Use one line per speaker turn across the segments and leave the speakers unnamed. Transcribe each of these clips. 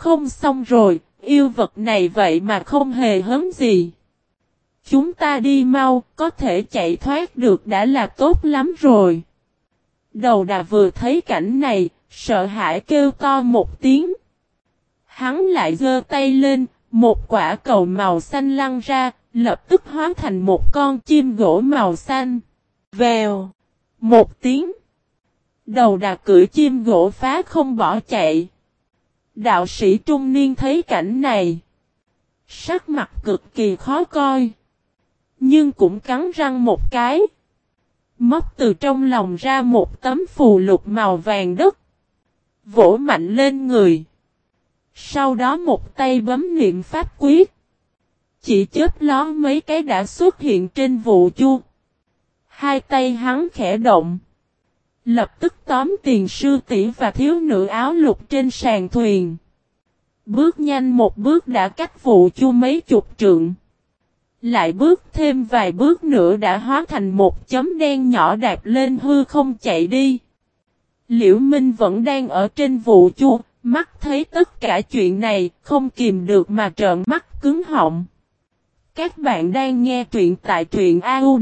Không xong rồi, yêu vật này vậy mà không hề hấn gì. Chúng ta đi mau, có thể chạy thoát được đã là tốt lắm rồi. Đầu đà vừa thấy cảnh này, sợ hãi kêu to một tiếng. Hắn lại giơ tay lên, một quả cầu màu xanh lăn ra, lập tức hóa thành một con chim gỗ màu xanh. Vèo, một tiếng. Đầu đà cưỡi chim gỗ phá không bỏ chạy. Đạo sĩ trung niên thấy cảnh này, sắc mặt cực kỳ khó coi, nhưng cũng cắn răng một cái. Móc từ trong lòng ra một tấm phù lục màu vàng đất. Vỗ mạnh lên người. Sau đó một tay bấm niệm pháp quyết. Chỉ chớp lóe mấy cái đã xuất hiện trên vụ chu. Hai tay hắn khẽ động. Lập tức tóm tiền sư tỷ và thiếu nữ áo lục trên sàn thuyền. Bước nhanh một bước đã cách vụ chu mấy chục trượng. Lại bước thêm vài bước nữa đã hóa thành một chấm đen nhỏ đạp lên hư không chạy đi. Liễu Minh vẫn đang ở trên vụ chu, mắt thấy tất cả chuyện này, không kìm được mà trợn mắt cứng họng. Các bạn đang nghe truyện tại truyện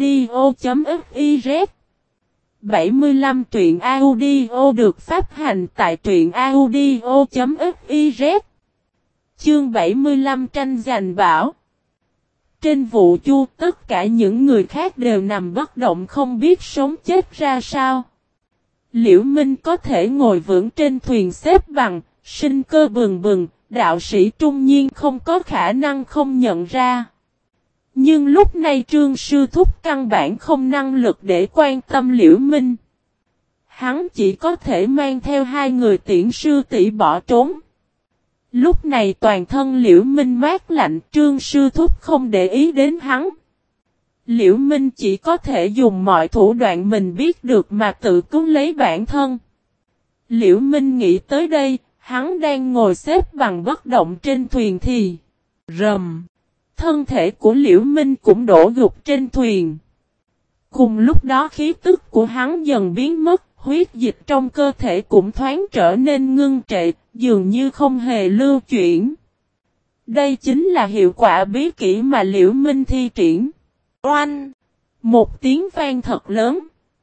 audio.fiz 75 truyện audio được phát hành tại truyện audio.fiz. Chương 75 tranh giành bảo. Trên vụ chu tất cả những người khác đều nằm bất động không biết sống chết ra sao. Liễu Minh có thể ngồi vững trên thuyền xếp bằng, sinh cơ bừng bừng, đạo sĩ trung nhiên không có khả năng không nhận ra. Nhưng lúc này Trương Sư Thúc căn bản không năng lực để quan tâm Liễu Minh. Hắn chỉ có thể mang theo hai người tiễn sư tỷ bỏ trốn. Lúc này toàn thân Liễu Minh mát lạnh, Trương Sư Thúc không để ý đến hắn. Liễu Minh chỉ có thể dùng mọi thủ đoạn mình biết được mà tự cứu lấy bản thân. Liễu Minh nghĩ tới đây, hắn đang ngồi xếp bằng bất động trên thuyền thì rầm. Thân thể của Liễu Minh cũng đổ gục trên thuyền. Cùng lúc đó khí tức của hắn dần biến mất, huyết dịch trong cơ thể cũng thoáng trở nên ngưng trệ, dường như không hề lưu chuyển. Đây chính là hiệu quả bí kỹ mà Liễu Minh thi triển. Oanh! Một tiếng vang thật lớn.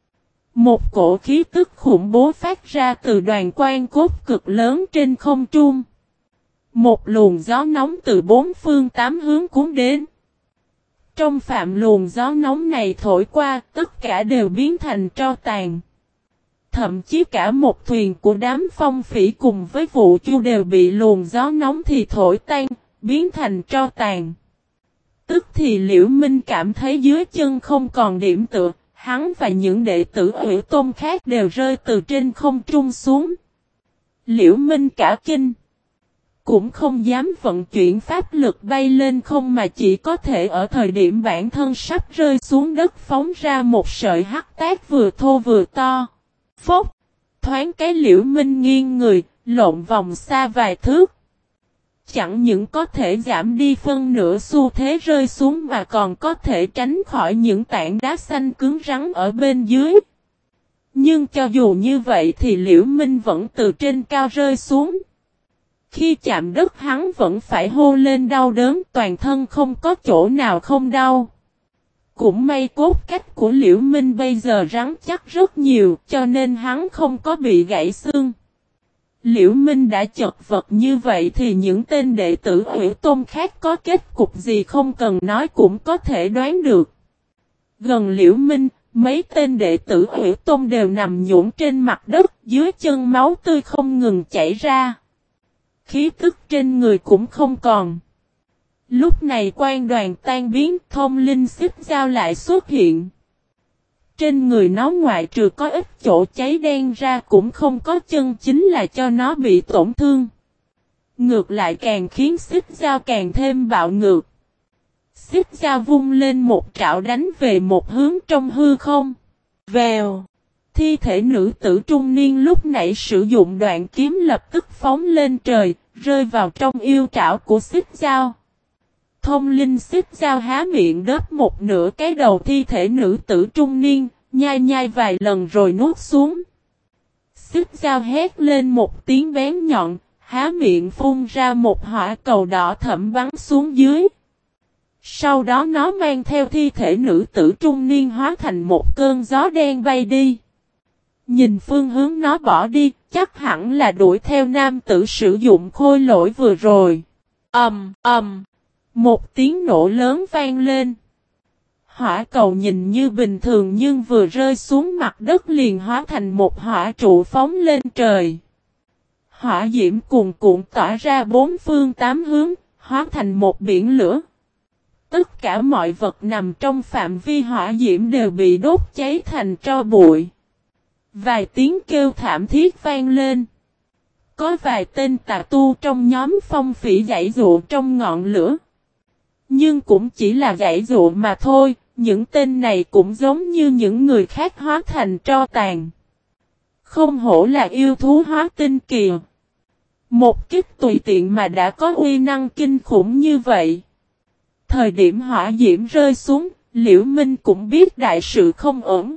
Một cổ khí tức khủng bố phát ra từ đoàn quan cốt cực lớn trên không trung. Một luồng gió nóng từ bốn phương tám hướng cuốn đến. Trong phạm luồng gió nóng này thổi qua, tất cả đều biến thành tro tàn. Thậm chí cả một thuyền của đám phong phỉ cùng với vụ chu đều bị luồng gió nóng thì thổi tan, biến thành tro tàn. Tức thì Liễu Minh cảm thấy dưới chân không còn điểm tựa, hắn và những đệ tử Hủy Tôn khác đều rơi từ trên không trung xuống. Liễu Minh cả kinh. Cũng không dám vận chuyển pháp lực bay lên không mà chỉ có thể ở thời điểm bản thân sắp rơi xuống đất phóng ra một sợi hắc tác vừa thô vừa to. Phốc! Thoáng cái Liễu Minh nghiêng người, lộn vòng xa vài thước. Chẳng những có thể giảm đi phân nửa xu thế rơi xuống mà còn có thể tránh khỏi những tảng đá xanh cứng rắn ở bên dưới. Nhưng cho dù như vậy thì Liễu Minh vẫn từ trên cao rơi xuống. Khi chạm đất hắn vẫn phải hô lên đau đớn, toàn thân không có chỗ nào không đau. Cũng may cốt cách của Liễu Minh bây giờ rắn chắc rất nhiều cho nên hắn không có bị gãy xương. Liễu Minh đã chật vật như vậy thì những tên đệ tử Hủy Tôn khác có kết cục gì không cần nói cũng có thể đoán được. Gần Liễu Minh, mấy tên đệ tử Hủy Tôn đều nằm nhũn trên mặt đất, dưới chân máu tươi không ngừng chảy ra. Khí tức trên người cũng không còn. Lúc này quan đoàn tan biến, Thông Linh xích giao lại xuất hiện. Trên người nó ngoại trừ có ít chỗ cháy đen ra cũng không có chân chính là cho nó bị tổn thương. Ngược lại càng khiến xích giao càng thêm bạo ngược. Xích giao vung lên một trảo đánh về một hướng trong hư không. Vèo! Thi thể nữ tử trung niên lúc nãy sử dụng đoạn kiếm lập tức phóng lên trời, rơi vào trong yêu trảo của xích giao. Thông Linh xích giao há miệng đớp một nửa cái đầu thi thể nữ tử trung niên, nhai nhai vài lần rồi nuốt xuống. Xích giao hét lên một tiếng bén nhọn, há miệng phun ra một hỏa cầu đỏ thẫm bắn xuống dưới. Sau đó nó mang theo thi thể nữ tử trung niên hóa thành một cơn gió đen bay đi. Nhìn phương hướng nó bỏ đi, chắc hẳn là đuổi theo nam tử sử dụng khôi lỗi vừa rồi. Một tiếng nổ lớn vang lên. Hỏa cầu nhìn như bình thường nhưng vừa rơi xuống mặt đất liền hóa thành một hỏa trụ phóng lên trời. Hỏa diễm cuồn cuộn tỏa ra bốn phương tám hướng, hóa thành một biển lửa. Tất cả mọi vật nằm trong phạm vi hỏa diễm đều bị đốt cháy thành tro bụi. Vài tiếng kêu thảm thiết vang lên. Có vài tên tà tu trong nhóm phong phỉ giãy giụa trong ngọn lửa. Nhưng cũng chỉ là giãy giụa mà thôi, những tên này cũng giống như những người khác hóa thành tro tàn. Không hổ là yêu thú hóa tinh kìa. Một kích tùy tiện mà đã có uy năng kinh khủng như vậy. Thời điểm hỏa diễm rơi xuống, Liễu Minh cũng biết đại sự không ổn.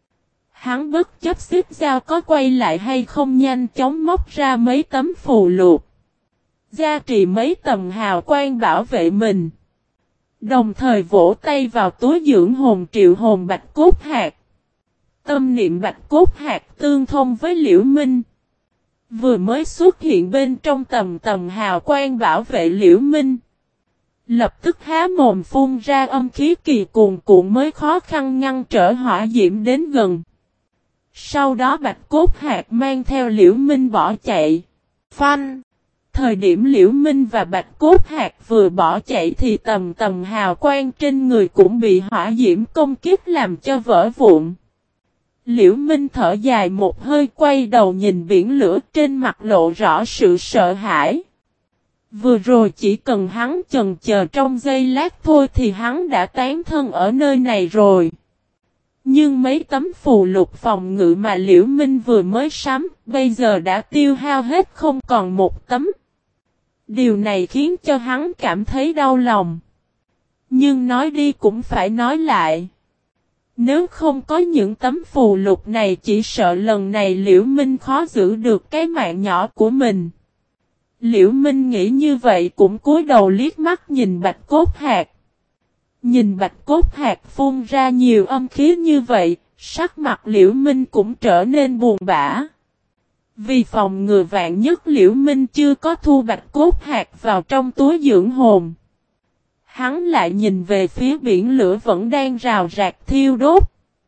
Hắn bất chấp xích dao có quay lại hay không nhanh chóng móc ra mấy tấm phù lục. Gia trì mấy tầng hào quang bảo vệ mình. Đồng thời vỗ tay vào túi dưỡng hồn triệu hồn bạch cốt hạt. Tâm niệm bạch cốt hạt tương thông với Liễu Minh. Vừa mới xuất hiện bên trong tầng hào quang bảo vệ Liễu Minh. Lập tức há mồm phun ra âm khí kỳ cuồn cuộn mới khó khăn ngăn trở hỏa diễm đến gần. Sau đó bạch cốt hạt mang theo Liễu Minh bỏ chạy. Phanh! Thời điểm Liễu Minh và bạch cốt hạt vừa bỏ chạy thì tầng hào quang trên người cũng bị hỏa diễm công kích làm cho vỡ vụn. Liễu Minh thở dài một hơi quay đầu nhìn biển lửa trên mặt lộ rõ sự sợ hãi. Vừa rồi chỉ cần hắn chần chờ trong giây lát thôi thì hắn đã tán thân ở nơi này rồi. Nhưng mấy tấm phù lục phòng ngự mà Liễu Minh vừa mới sắm, bây giờ đã tiêu hao hết không còn một tấm. Điều này khiến cho hắn cảm thấy đau lòng. Nhưng nói đi cũng phải nói lại. Nếu không có những tấm phù lục này chỉ sợ lần này Liễu Minh khó giữ được cái mạng nhỏ của mình. Liễu Minh nghĩ như vậy cũng cúi đầu liếc mắt nhìn bạch cốt hạt. Nhìn bạch cốt hạt phun ra nhiều âm khí như vậy, sắc mặt Liễu Minh cũng trở nên buồn bã. Vì phòng ngừa vạn nhất Liễu Minh chưa có thu bạch cốt hạt vào trong túi dưỡng hồn. Hắn lại nhìn về phía biển lửa vẫn đang rào rạc thiêu đốt.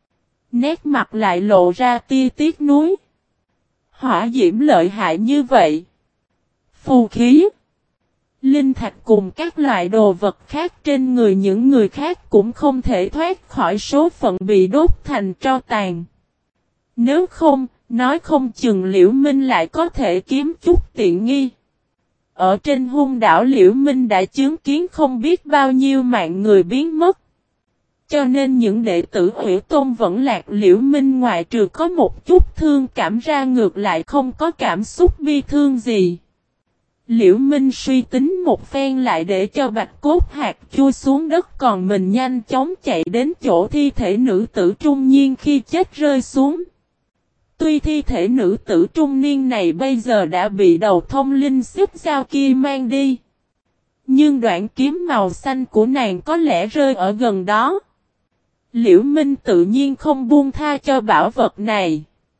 Nét mặt lại lộ ra tia tiếc nuối. Hỏa diễm lợi hại như vậy. Phù khí, linh thạch cùng các loại đồ vật khác trên người những người khác cũng không thể thoát khỏi số phận bị đốt thành tro tàn. Nếu không, nói không chừng Liễu Minh lại có thể kiếm chút tiện nghi. Ở trên hung đảo Liễu Minh đã chứng kiến không biết bao nhiêu mạng người biến mất. Cho nên những đệ tử Hủy Tôn vẫn lạc Liễu Minh ngoại trừ có một chút thương cảm ra ngược lại không có cảm xúc bi thương gì. Liễu Minh suy tính một phen lại để cho bạch cốt hạt chui xuống đất còn mình nhanh chóng chạy đến chỗ thi thể nữ tử trung niên khi chết rơi xuống. Tuy thi thể nữ tử trung niên này bây giờ đã bị đầu thông linh xích dao kia mang đi. Nhưng đoạn kiếm màu xanh của nàng có lẽ rơi ở gần đó. Liễu Minh tự nhiên không buông tha cho bảo vật này.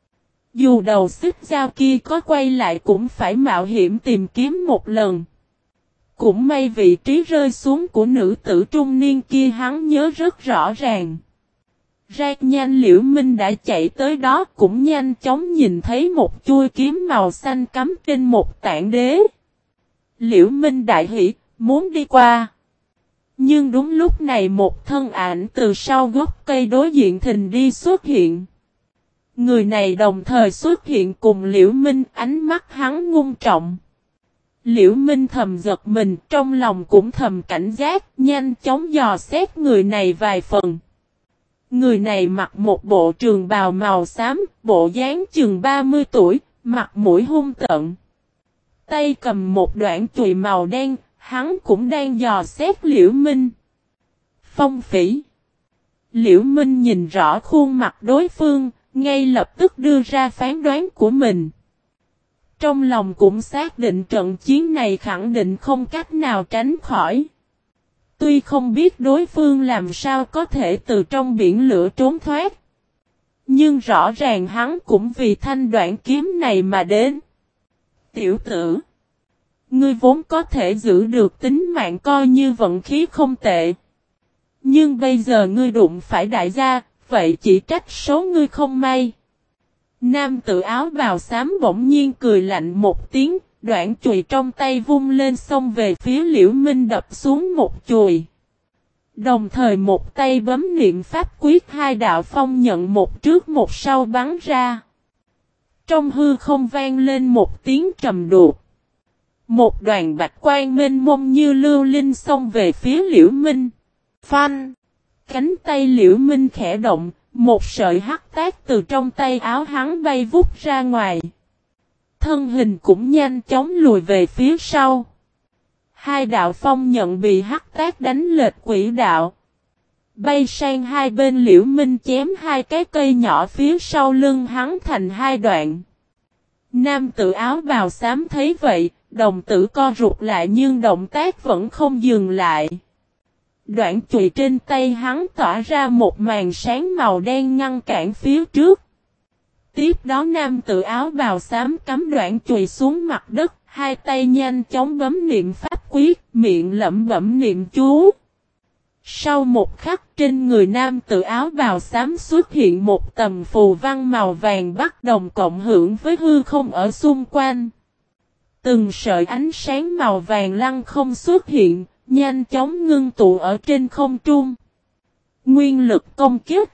Dù đầu xích dao kia có quay lại cũng phải mạo hiểm tìm kiếm một lần. Cũng may vị trí rơi xuống của nữ tử trung niên kia hắn nhớ rất rõ ràng. Rất nhanh Liễu Minh đã chạy tới đó cũng nhanh chóng nhìn thấy một chuôi kiếm màu xanh cắm trên một tảng đế. Liễu Minh đại hỉ, muốn đi qua. Nhưng đúng lúc này một thân ảnh từ sau gốc cây đối diện thình đi xuất hiện. Người này đồng thời xuất hiện cùng Liễu Minh, ánh mắt hắn ngưng trọng. Liễu Minh thầm giật mình, trong lòng cũng thầm cảnh giác, nhanh chóng dò xét người này vài phần. Người này mặc một bộ trường bào màu xám, bộ dáng chừng 30 tuổi, mặt mũi hung tợn. Tay cầm một đoạn chùy màu đen, hắn cũng đang dò xét Liễu Minh. Phong phỉ. Liễu Minh nhìn rõ khuôn mặt đối phương, ngay lập tức đưa ra phán đoán của mình. Trong lòng cũng xác định trận chiến này khẳng định không cách nào tránh khỏi. Tuy không biết đối phương làm sao có thể từ trong biển lửa trốn thoát. Nhưng rõ ràng hắn cũng vì thanh đoạn kiếm này mà đến. Tiểu tử, ngươi vốn có thể giữ được tính mạng coi như vận khí không tệ. Nhưng bây giờ ngươi đụng phải đại gia, vậy chỉ trách số ngươi không may. Nam tử áo bào xám bỗng nhiên cười lạnh một tiếng, đoạn chùy trong tay vung lên xông về phía Liễu Minh đập xuống một chùy. Đồng thời một tay bấm niệm pháp quyết, hai đạo phong nhận một trước một sau bắn ra. Trong hư không vang lên một tiếng trầm đục. Một đoàn bạch quang mênh mông như lưu linh xông về phía Liễu Minh. Phanh! Cánh tay Liễu Minh khẽ động, một sợi hắc tác từ trong tay áo hắn bay vút ra ngoài. Thân hình cũng nhanh chóng lùi về phía sau. Hai đạo phong nhận bị hắc tác đánh lệch quỹ đạo. Bay sang hai bên Liễu Minh chém hai cái cây nhỏ phía sau lưng hắn thành hai đoạn. Nam tử áo bào xám thấy vậy, đồng tử co rụt lại nhưng động tác vẫn không dừng lại. Đoạn chùy trên tay hắn tỏa ra một màn sáng màu đen ngăn cản phía trước. Tiếp đó nam tử áo bào xám cắm đoạn chùy xuống mặt đất, hai tay nhanh chóng bấm niệm pháp quyết, miệng lẩm bẩm niệm chú. Sau một khắc trên người nam tử áo bào xám xuất hiện một tầm phù văn màu vàng bắt đồng cộng hưởng với hư không ở xung quanh. Từng sợi ánh sáng màu vàng lăng không xuất hiện, nhanh chóng ngưng tụ ở trên không trung. Nguyên lực công kích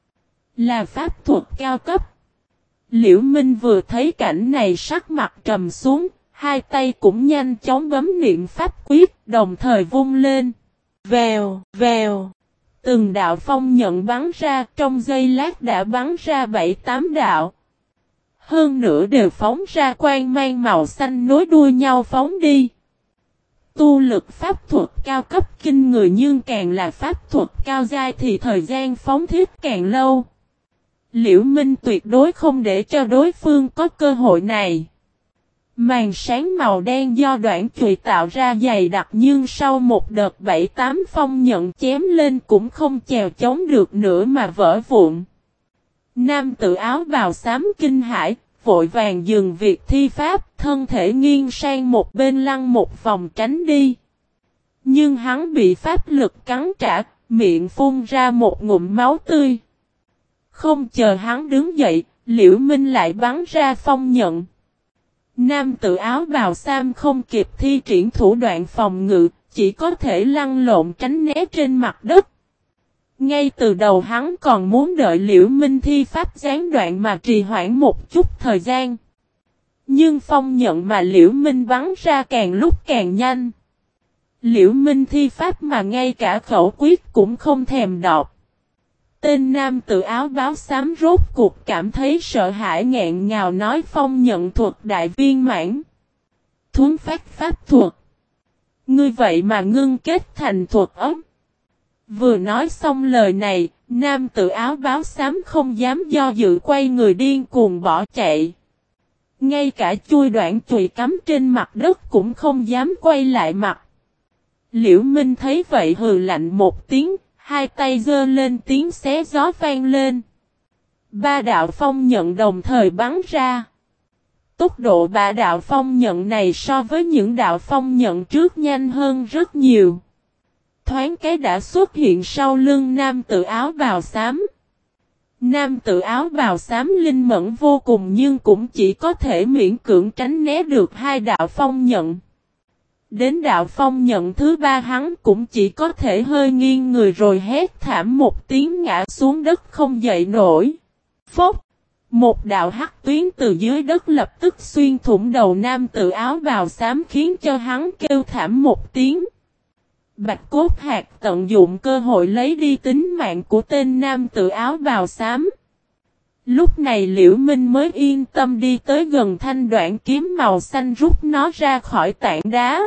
là pháp thuật cao cấp. Liễu Minh vừa thấy cảnh này sắc mặt trầm xuống, hai tay cũng nhanh chóng bấm niệm pháp quyết, đồng thời vung lên. Vèo, vèo. Từng đạo phong nhận bắn ra, trong giây lát đã bắn ra 7-8 đạo. Hơn nữa đều phóng ra quang mang màu xanh nối đuôi nhau phóng đi. Tu lực pháp thuật cao cấp kinh người, nhưng càng là pháp thuật cao giai thì thời gian phóng thiết càng lâu. Liễu Minh tuyệt đối không để cho đối phương có cơ hội này. Màn sáng màu đen do đoạn chùy tạo ra dày đặc, nhưng sau một đợt 7-8 phong nhận chém lên cũng không chèo chống được nữa mà vỡ vụn. Nam tử áo bào xám kinh hãi, vội vàng dừng việc thi pháp, thân thể nghiêng sang một bên lăn một vòng tránh đi. Nhưng hắn bị pháp lực cắn trả, miệng phun ra một ngụm máu tươi. Không chờ hắn đứng dậy, Liễu Minh lại bắn ra phong nhận. Nam tử áo bào xám không kịp thi triển thủ đoạn phòng ngự, chỉ có thể lăn lộn tránh né trên mặt đất. Ngay từ đầu hắn còn muốn đợi Liễu Minh thi pháp gián đoạn mà trì hoãn một chút thời gian. Nhưng phong nhận mà Liễu Minh bắn ra càng lúc càng nhanh. Liễu Minh thi pháp mà ngay cả khẩu quyết cũng không thèm đọc. Tên nam tử áo báo xám rốt cuộc cảm thấy sợ hãi, nghẹn ngào nói: phong nhận thuật đại viên mãn. Thuấn phát pháp thuật. Ngươi vậy mà ngưng kết thành thuật ấm. Vừa nói xong lời này, nam tử áo báo xám không dám do dự, quay người điên cuồng bỏ chạy. Ngay cả chui đoạn chùy cắm trên mặt đất cũng không dám quay lại mặt. Liễu Minh thấy vậy hừ lạnh một tiếng, hai tay giơ lên, tiếng xé gió vang lên. Ba đạo phong nhận đồng thời bắn ra. Tốc độ ba đạo phong nhận này so với những đạo phong nhận trước nhanh hơn rất nhiều. Thoáng cái đã xuất hiện sau lưng nam tử áo bào xám. Nam tử áo bào xám linh mẫn vô cùng, nhưng cũng chỉ có thể miễn cưỡng tránh né được hai đạo phong nhận. Đến đạo phong nhận thứ ba hắn cũng chỉ có thể hơi nghiêng người rồi hét thảm một tiếng ngã xuống đất không dậy nổi. Phốc! Một đạo hắc tuyến từ dưới đất lập tức xuyên thủng đầu nam tử áo bào xám, khiến cho hắn kêu thảm một tiếng. Bạch Cốt Hạc tận dụng cơ hội lấy đi tính mạng của tên nam tử áo bào xám. Lúc này Liễu Minh mới yên tâm đi tới gần thanh đoạn kiếm màu xanh, rút nó ra khỏi tảng đá.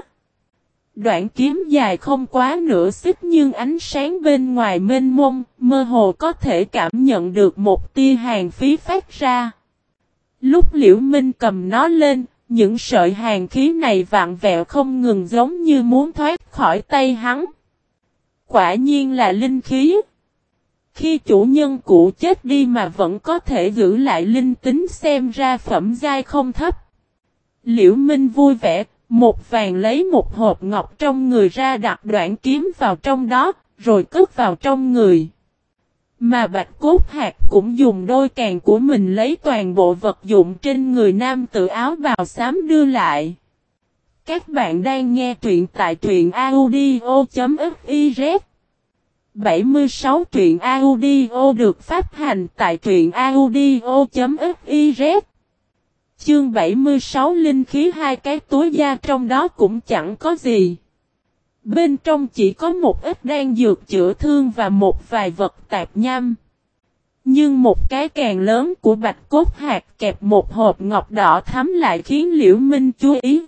Đoạn kiếm dài không quá nửa xích, nhưng ánh sáng bên ngoài mênh mông, mơ hồ có thể cảm nhận được một tia hàn khí phát ra. Lúc Liễu Minh cầm nó lên, Những sợi hàn khí này vặn vẹo không ngừng giống như muốn thoát khỏi tay hắn. Quả nhiên là linh khí. Khi chủ nhân cũ chết đi mà vẫn có thể giữ lại linh tính xem ra phẩm giai không thấp. Liễu Minh vui vẻ, một vàng lấy một hộp ngọc trong người ra đặt đoạn kiếm vào trong đó, rồi cất vào trong người. Mà Bạch Cốt Hạc cũng dùng đôi càng của mình lấy toàn bộ vật dụng trên người nam tử áo bào xám đưa lại. Các bạn đang nghe truyện tại truyện audio.fiz 76 truyện audio được phát hành tại truyện audio.fiz. Chương 76 linh khí hai cái túi da trong đó cũng chẳng có gì. Bên trong chỉ có một ít đan dược chữa thương và một vài vật tạp nham. Nhưng một cái càng lớn của Bạch Cốt Hạc kẹp một hộp ngọc đỏ thắm lại khiến Liễu Minh chú ý.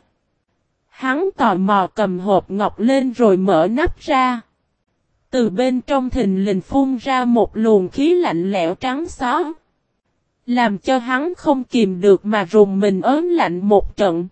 Hắn tò mò cầm hộp ngọc lên rồi mở nắp ra. Từ bên trong thình lình phun ra một luồng khí lạnh lẽo trắng xóa. Làm cho hắn không kìm được mà rùng mình ớn lạnh một trận.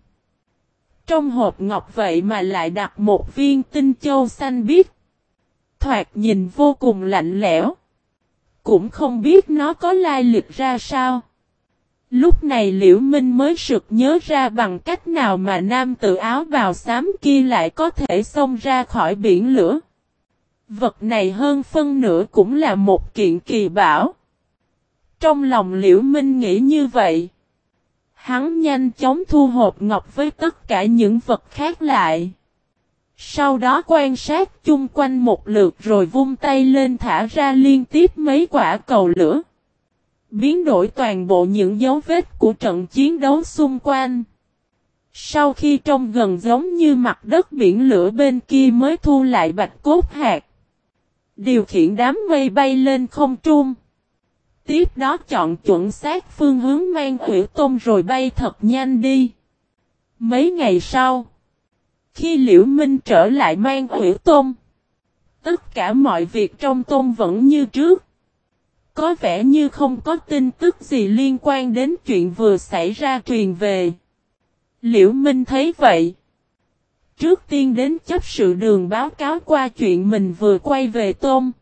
Trong hộp ngọc vậy mà lại đặt một viên tinh châu xanh biếc. Thoạt nhìn vô cùng lạnh lẽo. Cũng không biết nó có lai lịch ra sao. Lúc này Liễu Minh mới sực nhớ ra bằng cách nào mà nam tử áo bào xám kia lại có thể xông ra khỏi biển lửa. Vật này hơn phân nửa cũng là một kiện kỳ bảo. Trong lòng Liễu Minh nghĩ như vậy. Hắn nhanh chóng thu hộp ngọc với tất cả những vật khác lại. Sau đó quan sát chung quanh một lượt rồi vung tay lên thả ra liên tiếp mấy quả cầu lửa. Biến đổi toàn bộ những dấu vết của trận chiến đấu xung quanh. Sau khi trông gần giống như mặt đất biển lửa bên kia mới thu lại Bạch Cốt Hạc. Điều khiển đám mây bay lên không trung. Tiếp đó chọn chuẩn xác phương hướng mang Hủy Tôn rồi bay thật nhanh đi. Mấy ngày sau, khi Liễu Minh trở lại mang Hủy Tôn, tất cả mọi việc trong tôn vẫn như trước. Có vẻ như không có tin tức gì liên quan đến chuyện vừa xảy ra truyền về. Liễu Minh thấy vậy. Trước tiên đến chấp sự đường báo cáo qua chuyện mình vừa quay về tôn.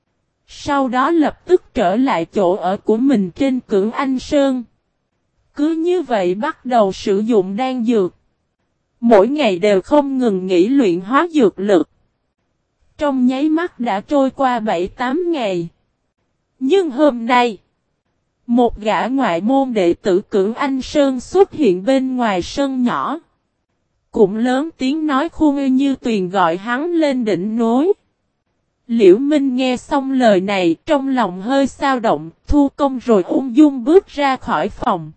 Sau đó lập tức trở lại chỗ ở của mình trên Cửu Anh Sơn. Cứ như vậy bắt đầu sử dụng đan dược. Mỗi ngày đều không ngừng nghỉ luyện hóa dược lực. Trong nháy mắt đã trôi qua 7-8 ngày. Nhưng hôm nay, một gã ngoại môn đệ tử Cửu Anh Sơn xuất hiện bên ngoài sân nhỏ. Cũng lớn tiếng nói Khuê Như Tuyền gọi hắn lên đỉnh núi. Liễu Minh nghe xong lời này trong lòng hơi xao động, thu công rồi ung dung bước ra khỏi phòng.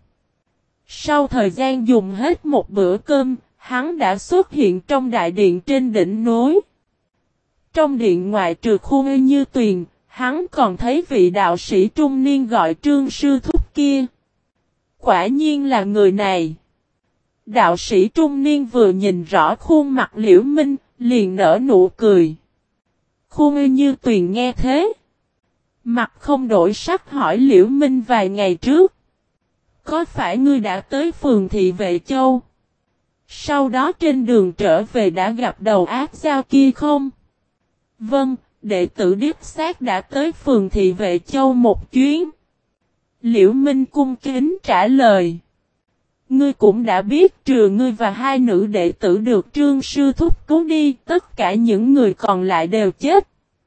Sau thời gian dùng hết một bữa cơm, hắn đã xuất hiện trong đại điện trên đỉnh núi. Trong điện ngoại trừ Khuê Như Tuyền, hắn còn thấy vị đạo sĩ trung niên gọi Trương Sư Thúc kia. Quả nhiên là người này. Đạo sĩ trung niên vừa nhìn rõ khuôn mặt Liễu Minh, liền nở nụ cười. Khuê Như Tuyền nghe thế. Mặt không đổi sắc hỏi Liễu Minh vài ngày trước. Có phải ngươi đã tới phường thị Vệ Châu? Sau đó trên đường trở về đã gặp đầu ác giao kia không? Vâng, đệ tử đích xác đã tới phường thị Vệ Châu một chuyến. Liễu Minh cung kính trả lời. Ngươi cũng đã biết trừ ngươi và hai nữ đệ tử được Trương Sư Thúc cứu đi, tất cả những người còn lại đều chết.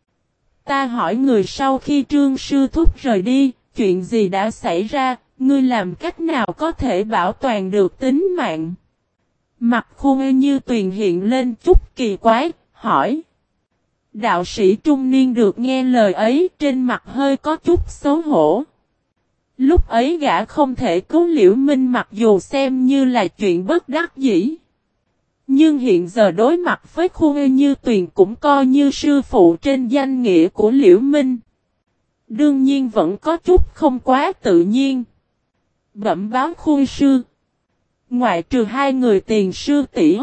Ta hỏi người sau khi Trương Sư Thúc rời đi, chuyện gì đã xảy ra, ngươi làm cách nào có thể bảo toàn được tính mạng? Mặt Khuê Như Tuyền hiện lên chút kỳ quái, hỏi. Đạo sĩ trung niên được nghe lời ấy trên mặt hơi có chút xấu hổ. Lúc ấy gã không thể cứu Liễu Minh mặc dù xem như là chuyện bất đắc dĩ. Nhưng hiện giờ đối mặt với Khuê Như Tuyền cũng coi như sư phụ trên danh nghĩa của Liễu Minh. Đương nhiên vẫn có chút không quá tự nhiên. Bẩm báo Khuê sư. Ngoại trừ hai người tiền sư tỷ,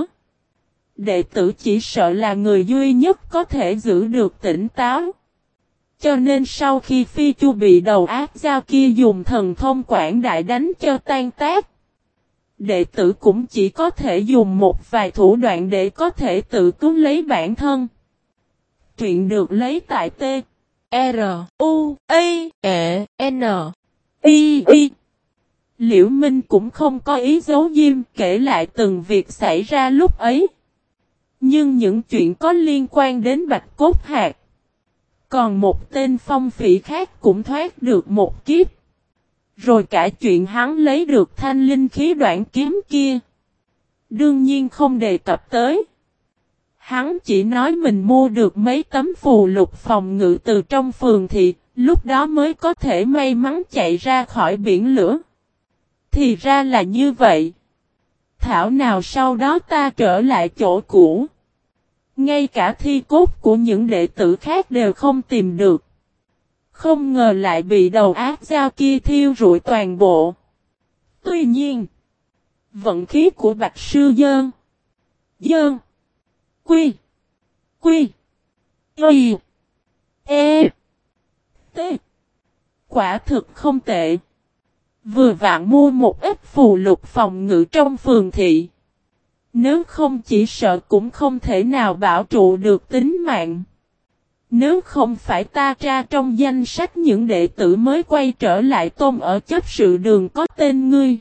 đệ tử chỉ sợ là người duy nhất có thể giữ được tỉnh táo. Cho nên sau khi Phi Chu bị đầu ác giao kia dùng thần thông quảng đại đánh cho tan tác, Đệ tử cũng chỉ có thể dùng một vài thủ đoạn để có thể tự cứu lấy bản thân. Truyện được lấy tại T. R. U. A. E. N. I. I. Liễu Minh cũng không có ý giấu diếm kể lại từng việc xảy ra lúc ấy. Nhưng những chuyện có liên quan đến Bạch Cốt Hạc. Còn một tên phong phỉ khác cũng thoát được một kiếp. Rồi cả chuyện hắn lấy được thanh linh khí đoạn kiếm kia. Đương nhiên không đề cập tới. Hắn chỉ nói mình mua được mấy tấm phù lục phòng ngự từ trong phường thị, lúc đó mới có thể may mắn chạy ra khỏi biển lửa. Thì ra là như vậy. Thảo nào sau đó ta trở lại chỗ cũ. Ngay cả thi cốt của những đệ tử khác đều không tìm được. Không ngờ lại bị đầu ác dao kia thiêu rụi toàn bộ. Tuy nhiên, vận khí của Bạch Sư Dơn, Dơn, Quy, Quy, Y, E, T, quả thực không tệ. Vừa vặn mua một ít phù lục phòng ngự trong phường thị. Nếu không chỉ sợ cũng không thể nào bảo trụ được tính mạng. Nếu không phải ta tra trong danh sách những đệ tử mới quay trở lại tôn ở chấp sự đường có tên ngươi.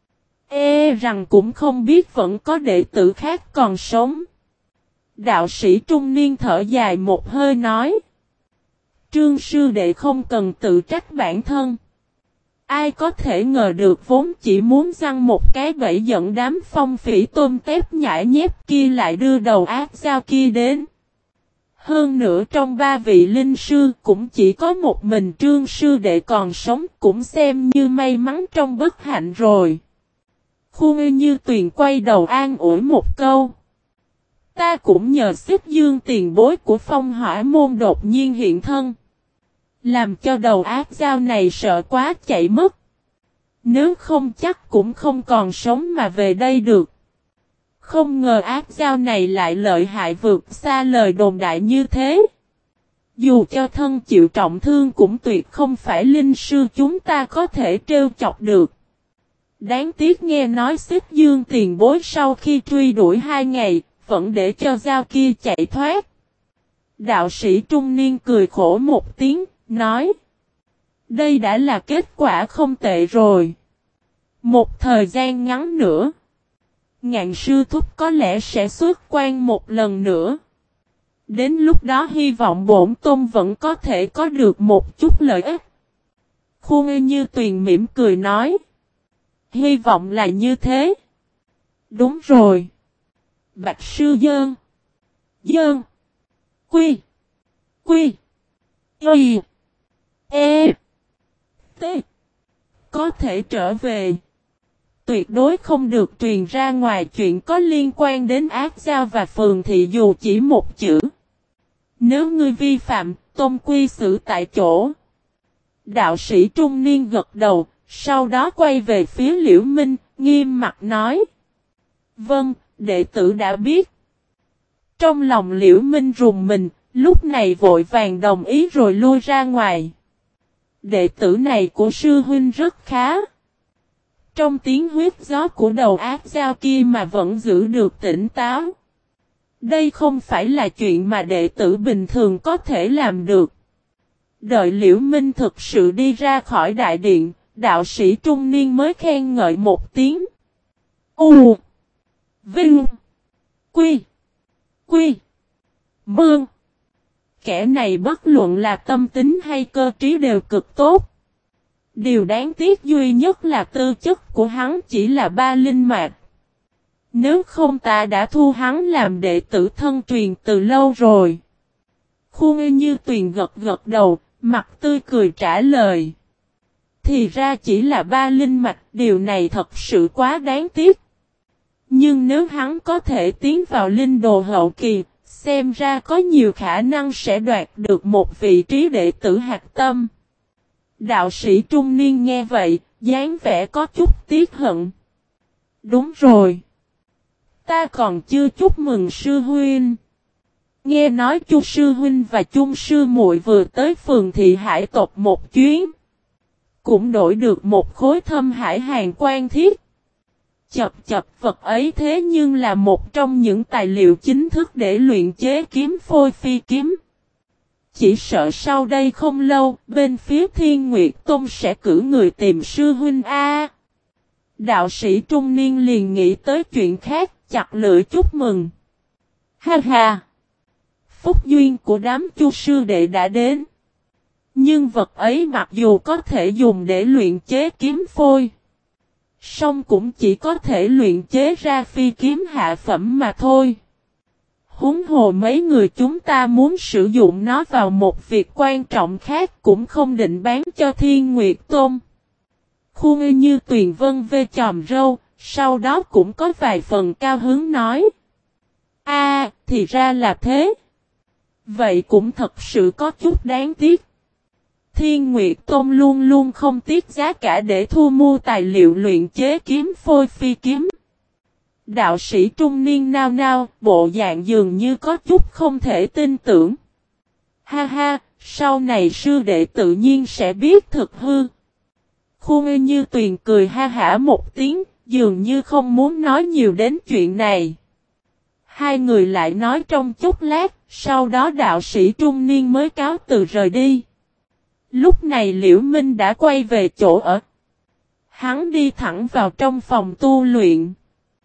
Rằng cũng không biết vẫn có đệ tử khác còn sống. Đạo sĩ trung niên thở dài một hơi nói. Trương sư đệ không cần tự trách bản thân. Ai có thể ngờ được vốn chỉ muốn giăng một cái bẫy dẫn đám phong phỉ tôm tép nhãi nhép kia lại đưa đầu ác dao kia đến. Hơn nữa trong ba vị linh sư cũng chỉ có một mình trương sư đệ còn sống cũng xem như may mắn trong bất hạnh rồi. Khu Như Tuyền quay đầu an ủi một câu. Ta cũng nhờ Xích Dương tiền bối của Phong Hỏa môn đột nhiên hiện thân. Làm cho đầu ác dao này sợ quá chạy mất. Nếu không chắc cũng không còn sống mà về đây được. Không ngờ ác dao này lại lợi hại vượt xa lời đồn đại như thế. Dù cho thân chịu trọng thương cũng tuyệt không phải linh sư chúng ta có thể trêu chọc được. Đáng tiếc nghe nói Xích Dương tiền bối sau khi truy đuổi 2 ngày, vẫn để cho dao kia chạy thoát. Đạo sĩ trung niên cười khổ một tiếng, nói. Đây đã là kết quả không tệ rồi. Một thời gian ngắn nữa. Ngạn sư thúc có lẽ sẽ xuất quan một lần nữa. Đến lúc đó hy vọng bổn tôn vẫn có thể có được một chút lợi ích. Khu Như Tuyền mỉm cười nói. Hy vọng là như thế. Đúng rồi. Bạch sư Dơn, Dơn, Quy, Quy, Y, E, T. Có thể trở về. Tuyệt đối không được truyền ra ngoài chuyện có liên quan đến ác giao và phường thị dù chỉ một chữ. Nếu ngươi vi phạm, tôn quy xử tại chỗ. Đạo sĩ trung niên gật đầu, sau đó quay về phía Liễu Minh, nghiêm mặt nói. Vâng, đệ tử đã biết. Trong lòng Liễu Minh rùng mình, lúc này vội vàng đồng ý rồi lui ra ngoài. Đệ tử này của sư huynh rất khá. Trong tiếng huyết gió của đầu ác dao kia mà vẫn giữ được tỉnh táo. Đây không phải là chuyện mà đệ tử bình thường có thể làm được. Đợi Liễu Minh thực sự đi ra khỏi đại điện, đạo sĩ trung niên mới khen ngợi một tiếng. U Vinh Quy Quy Mương. Kẻ này bất luận là tâm tính hay cơ trí đều cực tốt. Điều đáng tiếc duy nhất là tư chất của hắn chỉ là 3 linh mạch. Nếu không ta đã thu hắn làm đệ tử thân truyền từ lâu rồi. Khu Như Tuyền gật gật đầu, mặt tươi cười trả lời. Thì ra chỉ là 3 linh mạch, điều này thật sự quá đáng tiếc. Nhưng nếu hắn có thể tiến vào linh đồ hậu kỳ, xem ra có nhiều khả năng sẽ đoạt được một vị trí đệ tử hạt tâm. Đạo sĩ trung niên nghe vậy, dáng vẻ có chút tiếc hận. Đúng rồi. Ta còn chưa chúc mừng sư huynh. Nghe nói Chu sư huynh và Chung sư muội vừa tới phường thị hải tộc một chuyến. Cũng đổi được một khối thâm hải hàng quan thiết. Chập chập, vật ấy thế nhưng là một trong những tài liệu chính thức để luyện chế kiếm phôi phi kiếm. Chỉ sợ sau đây không lâu, bên phía Thiên Nguyệt Tông sẽ cử người tìm sư huynh A. Đạo sĩ trung niên liền nghĩ tới chuyện khác, chặt lưỡi chúc mừng. Ha ha! Phúc duyên của đám Chu sư đệ đã đến. Nhưng vật ấy mặc dù có thể dùng để luyện chế kiếm phôi, song cũng chỉ có thể luyện chế ra phi kiếm hạ phẩm mà thôi. Huống hồ mấy người chúng ta muốn sử dụng nó vào một việc quan trọng khác cũng không định bán cho Thiên Nguyệt Tôn. Khu ngư như Tuyền Vân vê chòm râu, sau đó cũng có vài phần cao hứng nói. Thì ra là thế. Vậy cũng thật sự có chút đáng tiếc. Thiên Nguyệt Tôn luôn luôn không tiếc giá cả để thu mua tài liệu luyện chế kiếm phôi phi kiếm. Đạo sĩ trung niên nao nao, bộ dạng dường như có chút không thể tin tưởng. Ha ha, sau này sư đệ tự nhiên sẽ biết thực hư. Khu ngư như Tuyền cười ha hả một tiếng, dường như không muốn nói nhiều đến chuyện này. Hai người lại nói trong chốc lát, sau đó đạo sĩ trung niên mới cáo từ rời đi. Lúc này Liễu Minh đã quay về chỗ ở. Hắn đi thẳng vào trong phòng tu luyện.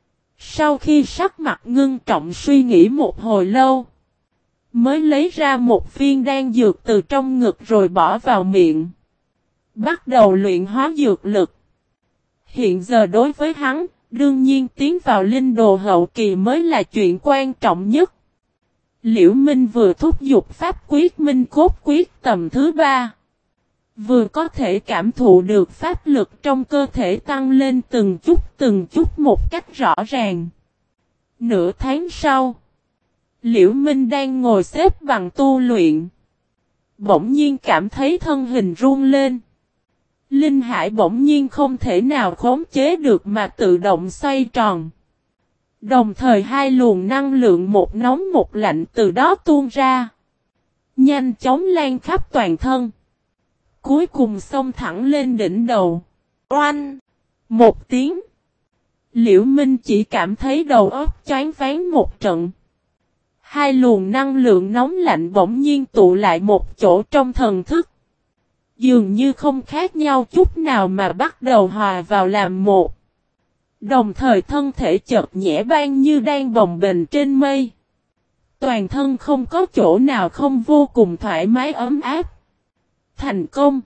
Sau khi sắc mặt ngưng trọng suy nghĩ một hồi lâu, mới lấy ra một viên đan dược từ trong ngực rồi bỏ vào miệng. Bắt đầu luyện hóa dược lực. Hiện giờ đối với hắn, đương nhiên tiến vào linh đồ hậu kỳ mới là chuyện quan trọng nhất. Liễu Minh vừa thúc giục pháp quyết Minh Cốt Quyết tầm thứ 3. Vừa có thể cảm thụ được pháp lực trong cơ thể tăng lên từng chút một cách rõ ràng. Nửa tháng sau, Liễu Minh đang ngồi xếp bằng tu luyện. Bỗng nhiên cảm thấy thân hình run lên. Linh hải bỗng nhiên không thể nào khống chế được mà tự động xoay tròn. Đồng thời hai luồng năng lượng một nóng một lạnh từ đó tuôn ra. Nhanh chóng lan khắp toàn thân. Cuối cùng xông thẳng lên đỉnh đầu. Oanh! Một tiếng. Liễu Minh chỉ cảm thấy đầu óc choáng váng một trận. Hai luồng năng lượng nóng lạnh bỗng nhiên tụ lại một chỗ trong thần thức. Dường như không khác nhau chút nào mà bắt đầu hòa vào làm một. Đồng thời thân thể chợt nhẹ bang như đang bồng bềnh trên mây. Toàn thân không có chỗ nào không vô cùng thoải mái ấm áp. Thành công.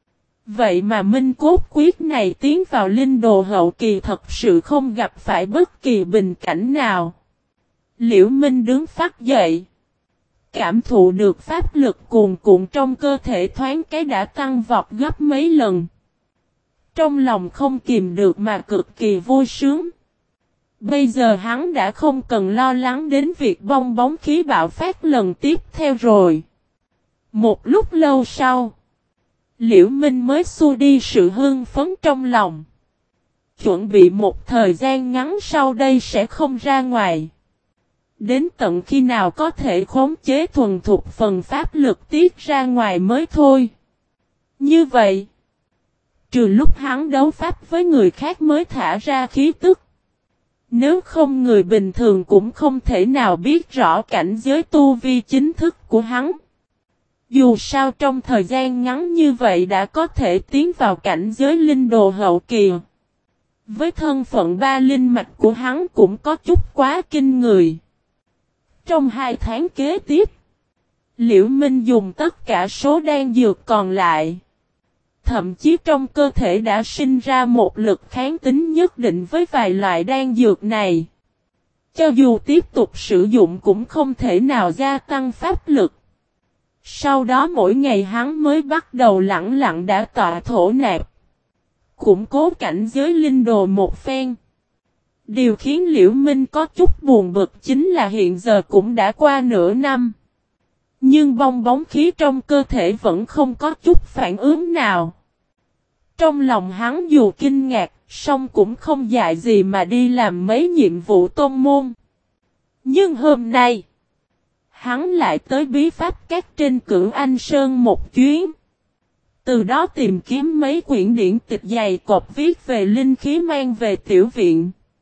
Vậy mà Minh Cốt Quyết này tiến vào linh đồ hậu kỳ thật sự không gặp phải bất kỳ bình cảnh nào. Liễu Minh đứng phát dậy. Cảm thụ được pháp lực cuồn cuộn trong cơ thể thoáng cái đã tăng vọt gấp mấy lần. Trong lòng không kìm được mà cực kỳ vui sướng. Bây giờ hắn đã không cần lo lắng đến việc bong bóng khí bạo phát lần tiếp theo rồi. Một lúc lâu sau, Liễu Minh mới xua đi sự hưng phấn trong lòng. Chuẩn bị một thời gian ngắn sau đây sẽ không ra ngoài. Đến tận khi nào có thể khống chế thuần thục phần pháp lực tiết ra ngoài mới thôi. Như vậy, trừ lúc hắn đấu pháp với người khác mới thả ra khí tức. Nếu không người bình thường cũng không thể nào biết rõ cảnh giới tu vi chính thức của hắn. Dù sao trong thời gian ngắn như vậy đã có thể tiến vào cảnh giới linh đồ hậu kỳ. Với thân phận ba linh mạch của hắn cũng có chút quá kinh người. Trong 2 tháng kế tiếp, Liễu Minh dùng tất cả số đan dược còn lại. Thậm chí trong cơ thể đã sinh ra một lực kháng tính nhất định với vài loại đan dược này. Cho dù tiếp tục sử dụng cũng không thể nào gia tăng pháp lực. Sau đó mỗi ngày hắn mới bắt đầu lặng lặng đã tọa thổ nạp. Củng cố cảnh giới linh đồ một phen. Điều khiến Liễu Minh có chút buồn bực chính là hiện giờ cũng đã qua nửa năm. Nhưng bong bóng khí trong cơ thể vẫn không có chút phản ứng nào. Trong lòng hắn dù kinh ngạc, song cũng không dại gì mà đi làm mấy nhiệm vụ tôn môn. Nhưng hôm nay, hắn lại tới bí pháp các trên Cửu Anh Sơn một chuyến. Từ đó tìm kiếm mấy quyển điển tịch dày cộp viết về linh khí mang về tiểu viện.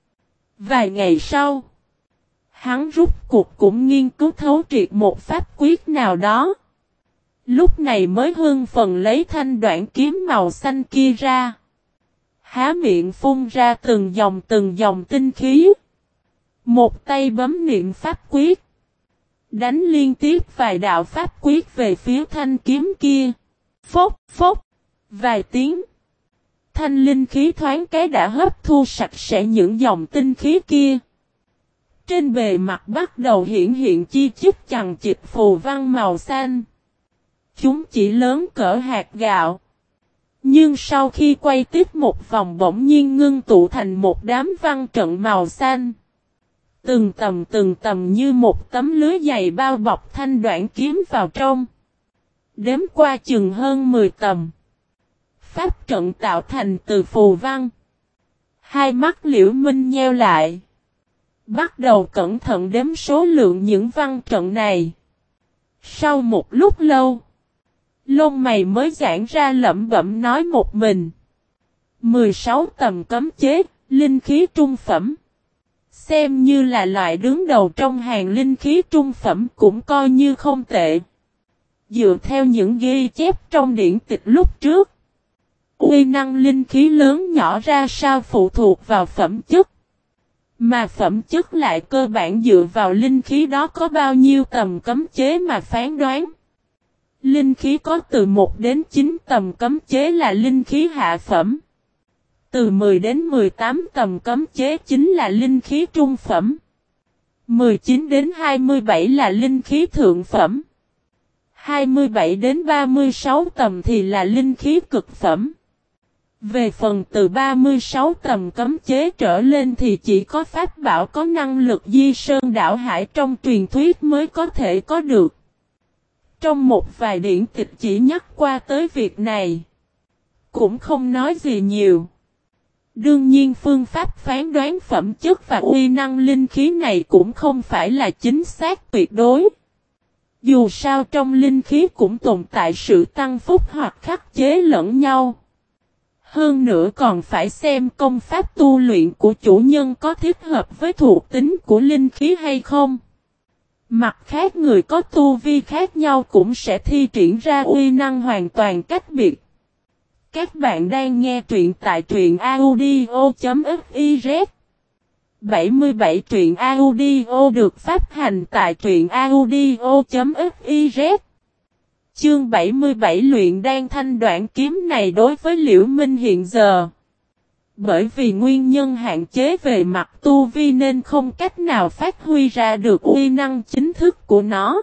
Vài ngày sau, hắn rút cuộc cũng nghiên cứu thấu triệt một pháp quyết nào đó. Lúc này mới hưng phần lấy thanh đoạn kiếm màu xanh kia ra. Há miệng phun ra từng dòng tinh khí. Một tay bấm niệm pháp quyết. Đánh liên tiếp vài đạo pháp quyết về phía thanh kiếm kia. Phốc phốc. Vài tiếng. Thanh linh khí thoáng cái đã hấp thu sạch sẽ những dòng tinh khí kia. Trên bề mặt bắt đầu hiện chi chít chằng chịt phù văn màu xanh. Chúng chỉ lớn cỡ hạt gạo. Nhưng sau khi quay tiếp một vòng bỗng nhiên ngưng tụ thành một đám văn trận màu xanh. Từng tầm như một tấm lưới dày bao bọc thanh đoạn kiếm vào trong. Đếm qua chừng hơn 10 tầm. Pháp trận tạo thành từ phù văn. Hai mắt Liễu Minh nheo lại. Bắt đầu cẩn thận đếm số lượng những văn trận này. Sau một lúc lâu, lông mày mới giãn ra lẩm bẩm nói một mình. 16 tầm cấm chế, linh khí trung phẩm. Xem như là loại đứng đầu trong hàng linh khí trung phẩm cũng coi như không tệ. Dựa theo những ghi chép trong điển tịch lúc trước, uy năng linh khí lớn nhỏ ra sao phụ thuộc vào phẩm chất. Mà phẩm chất lại cơ bản dựa vào linh khí đó có bao nhiêu tầm cấm chế mà phán đoán. Linh khí có từ 1 đến 9 tầm cấm chế là linh khí hạ phẩm. Từ 10 đến 18 tầm cấm chế chính là linh khí trung phẩm. 19 đến 27 là linh khí thượng phẩm. 27 đến 36 tầm thì là linh khí cực phẩm. Về phần từ 36 tầm cấm chế trở lên thì chỉ có pháp bảo có năng lực di sơn đảo hải trong truyền thuyết mới có thể có được. Trong một vài điển tịch chỉ nhắc qua tới việc này. Cũng không nói gì nhiều. Đương nhiên phương pháp phán đoán phẩm chất và uy năng linh khí này cũng không phải là chính xác tuyệt đối. Dù sao trong linh khí cũng tồn tại sự tăng phúc hoặc khắc chế lẫn nhau. Hơn nữa còn phải xem công pháp tu luyện của chủ nhân có thích hợp với thuộc tính của linh khí hay không. Mặt khác người có tu vi khác nhau cũng sẽ thi triển ra uy năng hoàn toàn cách biệt. Các bạn đang nghe truyện tại truyện audio.fiz 77 truyện audio được phát hành tại truyện audio.fiz. Chương 77 luyện đan thanh đoạn kiếm này đối với Liễu Minh hiện giờ. Bởi vì nguyên nhân hạn chế về mặt tu vi nên không cách nào phát huy ra được uy năng chính thức của nó.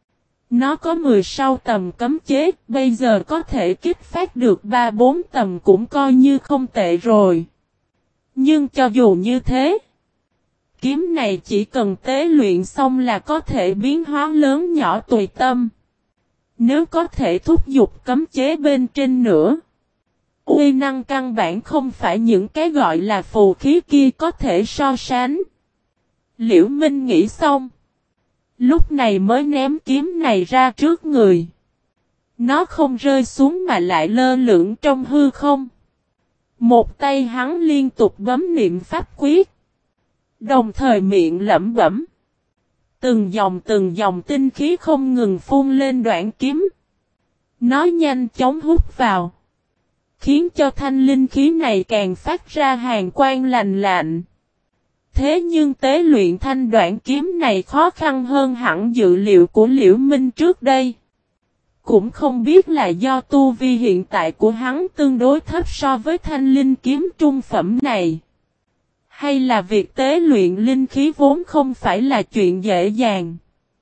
Nó có 16 tầm cấm chế, bây giờ có thể kích phát được 3-4 tầm cũng coi như không tệ rồi. Nhưng cho dù như thế, kiếm này chỉ cần tế luyện xong là có thể biến hóa lớn nhỏ tùy tâm. Nếu có thể thúc giục cấm chế bên trên nữa, uy năng căn bản không phải những cái gọi là phù khí kia có thể so sánh. Liễu Minh nghĩ xong, lúc này mới ném kiếm này ra trước người. Nó không rơi xuống mà lại lơ lửng trong hư không. Một tay hắn liên tục bấm niệm pháp quyết, đồng thời miệng lẩm bẩm. Từng dòng tinh khí không ngừng phun lên đoạn kiếm. Nó nhanh chóng hút vào, khiến cho thanh linh khí này càng phát ra hàn quang lành lạnh. Thế nhưng tế luyện thanh đoạn kiếm này khó khăn hơn hẳn dự liệu của Liễu Minh trước đây. Cũng không biết là do tu vi hiện tại của hắn tương đối thấp so với thanh linh kiếm trung phẩm này, hay là việc tế luyện linh khí vốn không phải là chuyện dễ dàng.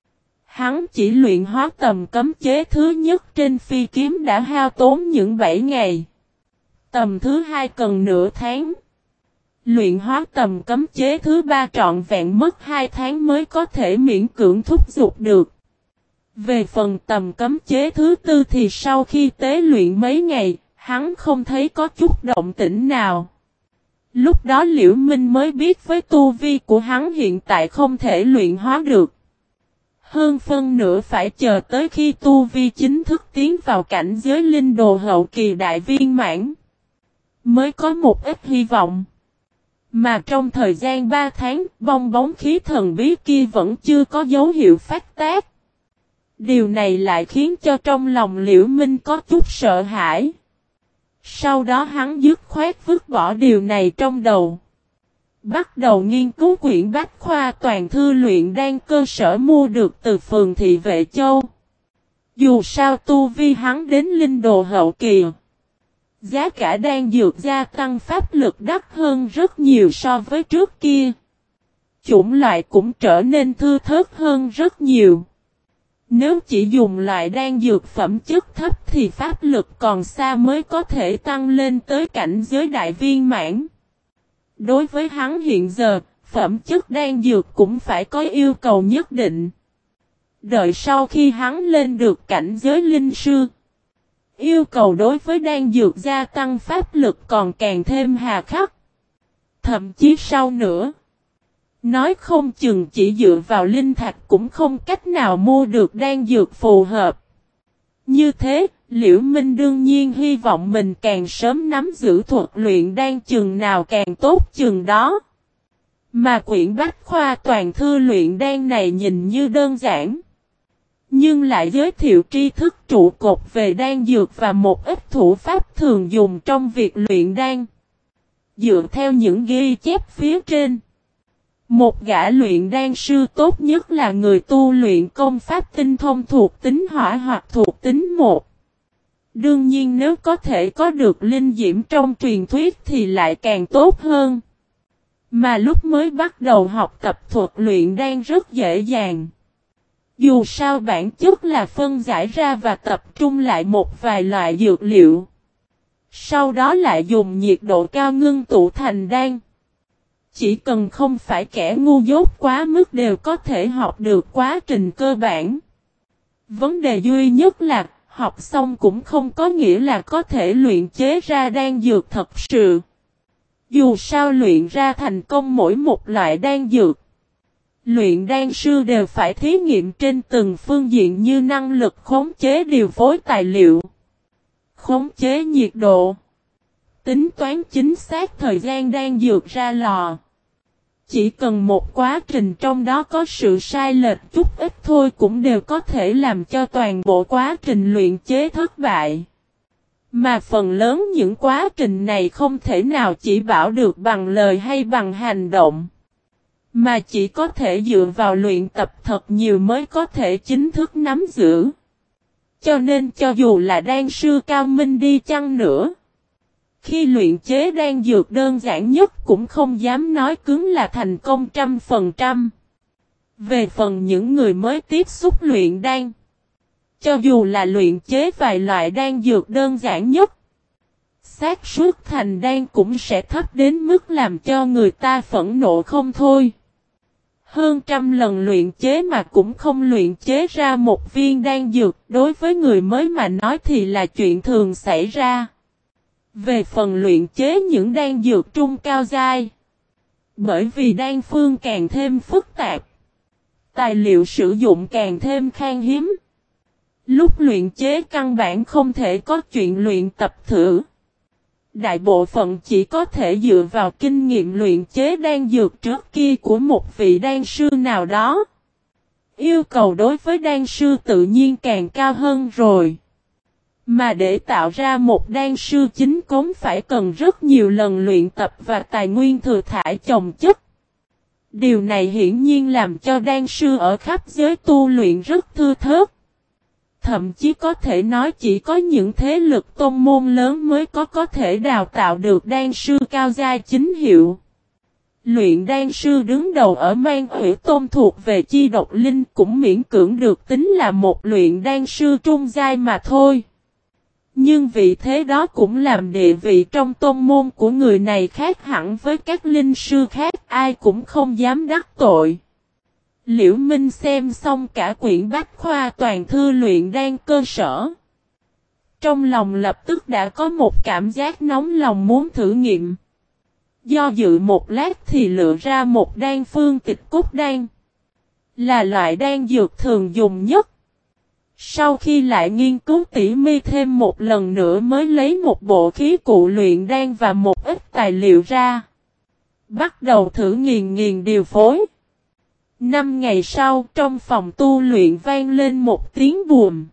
Hắn chỉ luyện hóa tầm cấm chế thứ nhất trên phi kiếm đã hao tốn những 7 ngày. Tầm thứ hai cần nửa tháng. Luyện hóa tầm cấm chế thứ ba trọn vẹn mất 2 tháng mới có thể miễn cưỡng thúc giục được. Về phần tầm cấm chế thứ tư thì sau khi tế luyện mấy ngày, hắn không thấy có chút động tĩnh nào. Lúc đó Liễu Minh mới biết với tu vi của hắn hiện tại không thể luyện hóa được. Hơn phân nửa phải chờ tới khi tu vi chính thức tiến vào cảnh giới linh đồ hậu kỳ đại viên mãn, mới có một ít hy vọng. Mà trong thời gian 3 tháng, bong bóng khí thần bí kia vẫn chưa có dấu hiệu phát tác. Điều này lại khiến cho trong lòng Liễu Minh có chút sợ hãi. Sau đó hắn dứt khoát vứt bỏ điều này trong đầu. Bắt đầu nghiên cứu quyển bách khoa toàn thư luyện đan cơ sở mua được từ phường thị Vệ Châu. Dù sao tu vi hắn đến linh đồ hậu kỳ. Giá cả đan dược gia tăng pháp lực đắt hơn rất nhiều so với trước kia. Chủng loại cũng trở nên thưa thớt hơn rất nhiều. Nếu chỉ dùng loại đan dược phẩm chất thấp thì pháp lực còn xa mới có thể tăng lên tới cảnh giới đại viên mãn. Đối với hắn hiện giờ, phẩm chất đan dược cũng phải có yêu cầu nhất định. Đợi sau khi hắn lên được cảnh giới linh sư, yêu cầu đối với đan dược gia tăng pháp lực còn càng thêm hà khắc. Thậm chí sau nữa, nói không chừng chỉ dựa vào linh thạch cũng không cách nào mua được đan dược phù hợp. Như thế, Liễu Minh đương nhiên hy vọng mình càng sớm nắm giữ thuật luyện đan chừng nào càng tốt chừng đó. Mà quyển bách khoa toàn thư luyện đan này nhìn như đơn giản, nhưng lại giới thiệu tri thức trụ cột về đan dược và một ít thủ pháp thường dùng trong việc luyện đan. Dựa theo những ghi chép phía trên, một gã luyện đan sư tốt nhất là người tu luyện công pháp tinh thông thuộc tính hỏa hoặc thuộc tính một. Đương nhiên nếu có thể có được linh diễm trong truyền thuyết thì lại càng tốt hơn. Mà lúc mới bắt đầu học tập thuật luyện đan rất dễ dàng. Dù sao bản chất là phân giải ra và tập trung lại một vài loại dược liệu. Sau đó lại dùng nhiệt độ cao ngưng tụ thành đan. Chỉ cần không phải kẻ ngu dốt quá mức đều có thể học được quá trình cơ bản. Vấn đề duy nhất là học xong cũng không có nghĩa là có thể luyện chế ra đan dược thật sự. Dù sao luyện ra thành công mỗi một loại đan dược, luyện đan sư đều phải thí nghiệm trên từng phương diện như năng lực khống chế điều phối tài liệu, khống chế nhiệt độ, tính toán chính xác thời gian đan dược ra lò. Chỉ cần một quá trình trong đó có sự sai lệch chút ít thôi cũng đều có thể làm cho toàn bộ quá trình luyện chế thất bại. Mà phần lớn những quá trình này không thể nào chỉ bảo được bằng lời hay bằng hành động, mà chỉ có thể dựa vào luyện tập thật nhiều mới có thể chính thức nắm giữ. Cho nên cho dù là đan sư cao minh đi chăng nữa, khi luyện chế đan dược đơn giản nhất cũng không dám nói cứng là thành công 100%. Về phần những người mới tiếp xúc luyện đan, cho dù là luyện chế vài loại đan dược đơn giản nhất, xác suất thành đan cũng sẽ thấp đến mức làm cho người ta phẫn nộ không thôi. Hơn 100 lần luyện chế mà cũng không luyện chế ra một viên đan dược, đối với người mới mà nói thì là chuyện thường xảy ra. Về phần luyện chế những đan dược trung cao giai, bởi vì đan phương càng thêm phức tạp, tài liệu sử dụng càng thêm khan hiếm, lúc luyện chế căn bản không thể có chuyện luyện tập thử. Đại bộ phận chỉ có thể dựa vào kinh nghiệm luyện chế đan dược trước kia của một vị đan sư nào đó. Yêu cầu đối với đan sư tự nhiên càng cao hơn rồi. Mà để tạo ra một đan sư chính cống phải cần rất nhiều lần luyện tập và tài nguyên thừa thãi chồng chất. Điều này hiển nhiên làm cho đan sư ở khắp giới tu luyện rất thưa thớt. Thậm chí có thể nói chỉ có những thế lực tôn môn lớn mới có thể đào tạo được đan sư cao giai chính hiệu. Luyện đan sư đứng đầu ở Man Hủy Tôn thuộc về chi độc linh cũng miễn cưỡng được tính là một luyện đan sư trung giai mà thôi. Nhưng vị thế đó cũng làm địa vị trong tôn môn của người này khác hẳn với các linh sư khác, ai cũng không dám đắc tội. Liễu Minh xem xong cả quyển bách khoa toàn thư luyện đan cơ sở. Trong lòng lập tức đã có một cảm giác nóng lòng muốn thử nghiệm. Do dự một lát thì lựa ra một đan phương tịch cốt đan, là loại đan dược thường dùng nhất. Sau khi lại nghiên cứu tỉ mỉ thêm một lần nữa mới lấy một bộ khí cụ luyện đan và một ít tài liệu ra. bắt đầu thử nghiền điều phối. 5 ngày sau, trong phòng tu luyện vang lên một tiếng bùm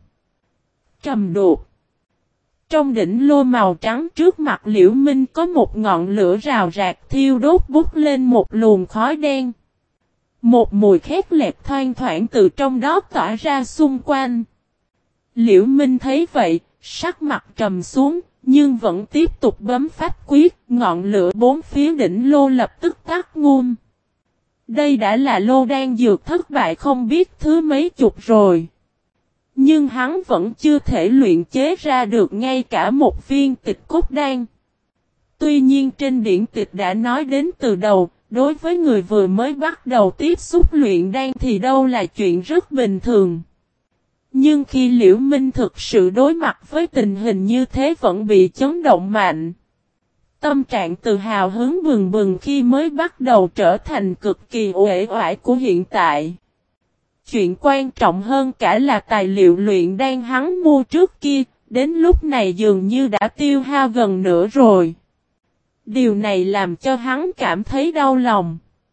trầm đục. Trong đỉnh lô màu trắng trước mặt Liễu Minh có một ngọn lửa rào rạc thiêu đốt bút lên một luồng khói đen. Một mùi khét lẹt thoang thoảng từ trong đó tỏa ra xung quanh. Liễu Minh thấy vậy, sắc mặt trầm xuống, nhưng vẫn tiếp tục bấm pháp quyết, ngọn lửa bốn phía đỉnh lô lập tức tắt ngum. Đây đã là lô đan dược thất bại không biết thứ mấy chục rồi. Nhưng hắn vẫn chưa thể luyện chế ra được ngay cả một viên tịch cốt đan. Tuy nhiên trên điển tịch đã nói đến từ đầu, đối với người vừa mới bắt đầu tiếp xúc luyện đan thì đâu là chuyện rất bình thường. Nhưng khi Liễu Minh thực sự đối mặt với tình hình như thế vẫn bị chấn động mạnh. Tâm trạng tự hào hứng bừng bừng khi mới bắt đầu trở thành cực kỳ uể oải của hiện tại. Chuyện quan trọng hơn cả là tài liệu luyện đan hắn mua trước kia, đến lúc này dường như đã tiêu hao gần nửa rồi. Điều này làm cho hắn cảm thấy đau lòng.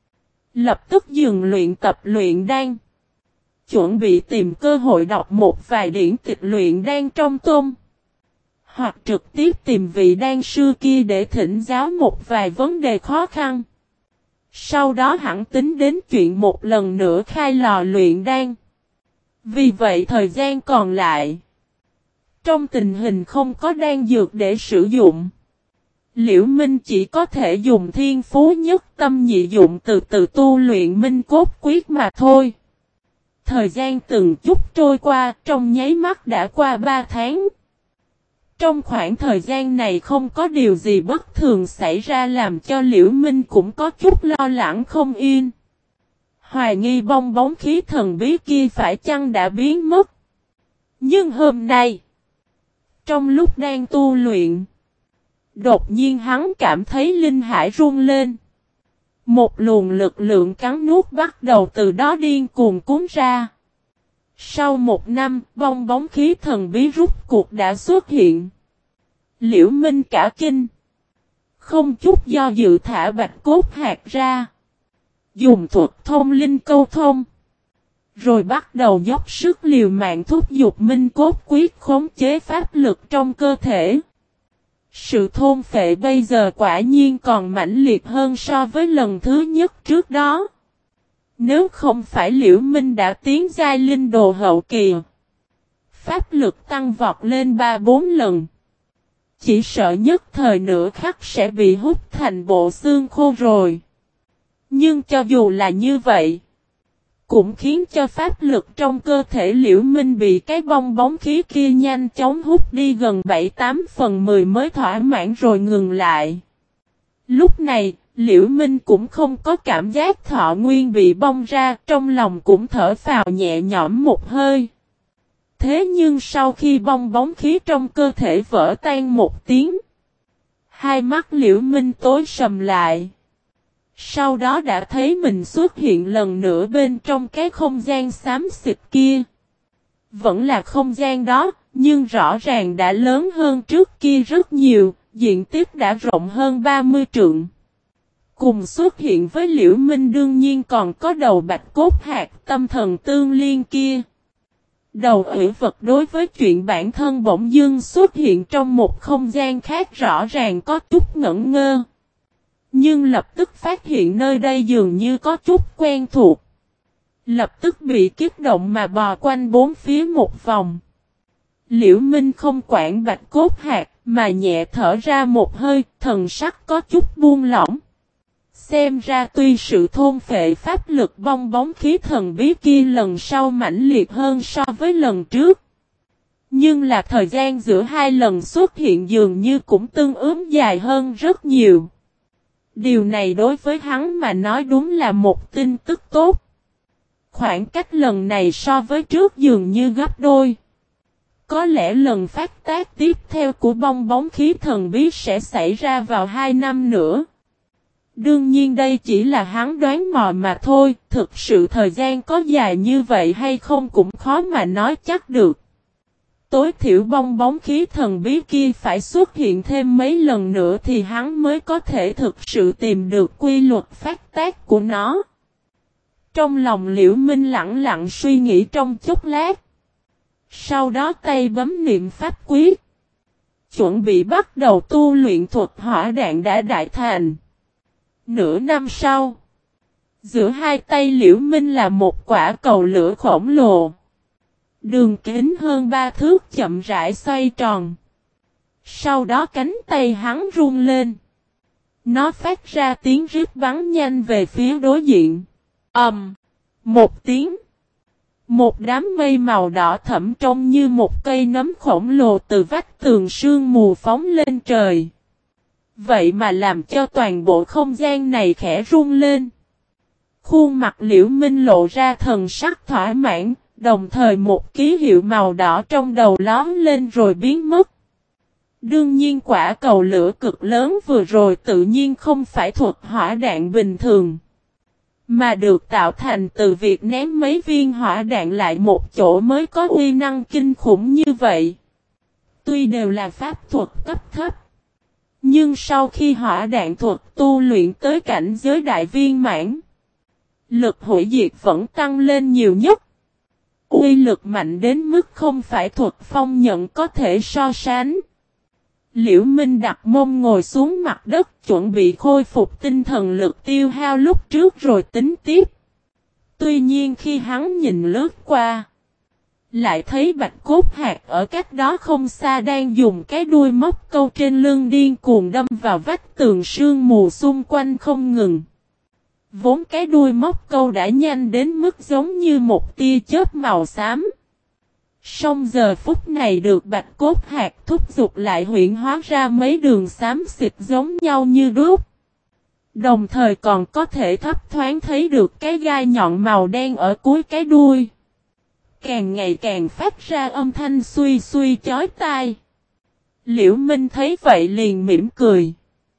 Lập tức dừng luyện tập luyện đan. Chuẩn bị tìm cơ hội đọc một vài điển tịch luyện đan trong tôn. Hoặc trực tiếp tìm vị đan sư kia để thỉnh giáo một vài vấn đề khó khăn. Sau đó hẳn tính đến chuyện một lần nữa khai lò luyện đan. Vì vậy thời gian còn lại, trong tình hình không có đan dược để sử dụng, Liễu Minh chỉ có thể dùng thiên phú nhất tâm nhị dụng từ từ tu luyện minh cốt quyết mà thôi. Thời gian từng chút trôi qua, trong nháy mắt đã qua 3 tháng. Trong khoảng thời gian này không có điều gì bất thường xảy ra làm cho Liễu Minh cũng có chút lo lắng không yên. Hoài nghi bong bóng khí thần bí kia phải chăng đã biến mất. Nhưng hôm nay, trong lúc đang tu luyện, đột nhiên hắn cảm thấy linh hải rung lên. Một luồng lực lượng cắn nuốt bắt đầu từ đó điên cuồng cuốn ra. Sau 1 năm, bong bóng khí thần bí rút cuộc đã xuất hiện. Liễu Minh cả kinh. Không chút do dự thả bạch cốt hạt ra. Dùng thuật thông linh câu thông. Rồi bắt đầu dốc sức liều mạng thúc giục minh cốt quyết khống chế pháp lực trong cơ thể. Sự thôn phệ bây giờ quả nhiên còn mãnh liệt hơn so với lần thứ nhất trước đó. Nếu không phải Liễu Minh đã tiến giai linh đồ hậu kỳ, pháp lực tăng vọt lên 3-4 lần. Chỉ sợ nhất thời nửa khắc sẽ bị hút thành bộ xương khô rồi. Nhưng cho dù là như vậy, cũng khiến cho pháp lực trong cơ thể Liễu Minh bị cái bong bóng khí kia nhanh chóng hút đi gần 7-8/10 mới thỏa mãn rồi ngừng lại. Lúc này, Liễu Minh cũng không có cảm giác thọ nguyên bị bong ra, trong lòng cũng thở phào nhẹ nhõm một hơi. Thế nhưng sau khi bong bóng khí trong cơ thể vỡ tan một tiếng, hai mắt Liễu Minh tối sầm lại. Sau đó đã thấy mình xuất hiện lần nữa bên trong cái không gian xám xịt kia. Vẫn là không gian đó, nhưng rõ ràng đã lớn hơn trước kia rất nhiều, diện tích đã rộng hơn 30 trượng. Cùng xuất hiện với Liễu Minh đương nhiên còn có đầu bạch cốt hạt tâm thần tương liên kia. Đầu ủy vật đối với chuyện bản thân bỗng dưng xuất hiện trong một không gian khác rõ ràng có chút ngẩn ngơ. Nhưng lập tức phát hiện nơi đây dường như có chút quen thuộc. Lập tức bị kích động mà bò quanh bốn phía một vòng. Liễu Minh không quản bạch cốt hạt mà nhẹ thở ra một hơi, thần sắc có chút buông lỏng. Xem ra tuy sự thôn phệ pháp lực bong bóng khí thần bí kia lần sau mãnh liệt hơn so với lần trước. Nhưng là thời gian giữa hai lần xuất hiện dường như cũng tương ứng dài hơn rất nhiều. Điều này đối với hắn mà nói đúng là một tin tức tốt. Khoảng cách lần này so với trước dường như gấp đôi. Có lẽ lần phát tác tiếp theo của bong bóng khí thần bí sẽ xảy ra vào 2 năm nữa. Đương nhiên đây chỉ là hắn đoán mò mà thôi, thực sự thời gian có dài như vậy hay không cũng khó mà nói chắc được. tối thiểu bong bóng khí thần bí kia phải xuất hiện thêm mấy lần nữa thì hắn mới có thể thực sự tìm được quy luật phát tác của nó. Trong lòng Liễu Minh lặng lặng suy nghĩ trong chốc lát. Sau đó tay bấm niệm pháp quyết. Chuẩn bị bắt đầu tu luyện thuật hỏa đạn đã đại thành. Nửa năm sau, giữa hai tay Liễu Minh là một quả cầu lửa khổng lồ. Đường kính hơn 3 thước chậm rãi xoay tròn. Sau đó cánh tay hắn rung lên. Nó phát ra tiếng rít bắn nhanh về phía đối diện. Một tiếng. Một đám mây màu đỏ thẫm trông như một cây nấm khổng lồ từ vách tường sương mù phóng lên trời. Vậy mà làm cho toàn bộ không gian này khẽ rung lên. Khuôn mặt Liễu Minh lộ ra thần sắc thỏa mãn, đồng thời một ký hiệu màu đỏ trong đầu lóm lên rồi biến mất. Đương nhiên quả cầu lửa cực lớn vừa rồi tự nhiên không phải thuật hỏa đạn bình thường, mà được tạo thành từ việc ném mấy viên hỏa đạn lại một chỗ mới có uy năng kinh khủng như vậy. Tuy đều là pháp thuật cấp thấp, nhưng sau khi hỏa đạn thuật tu luyện tới cảnh giới đại viên mãn, lực hủy diệt vẫn tăng lên nhiều nhất. Uy lực mạnh đến mức không phải thuật phong nhận có thể so sánh. Liễu Minh đặt mông ngồi xuống mặt đất chuẩn bị khôi phục tinh thần lực tiêu hao lúc trước rồi tính tiếp. Tuy nhiên khi hắn nhìn lướt qua, lại thấy Bạch Cốt Hạc ở cách đó không xa đang dùng cái đuôi móc câu trên lưng điên cuồng đâm vào vách tường sương mù xung quanh không ngừng. Vốn cái đuôi móc câu đã nhanh đến mức giống như một tia chớp màu xám. Song giờ phút này được Bạch Cốt Hạc thúc giục lại huyễn hóa ra mấy đường xám xịt giống nhau như đúc. Đồng thời còn có thể thấp thoáng thấy được cái gai nhọn màu đen ở cuối cái đuôi. Càng ngày càng phát ra âm thanh suy suy chói tai. Liễu Minh thấy vậy liền mỉm cười.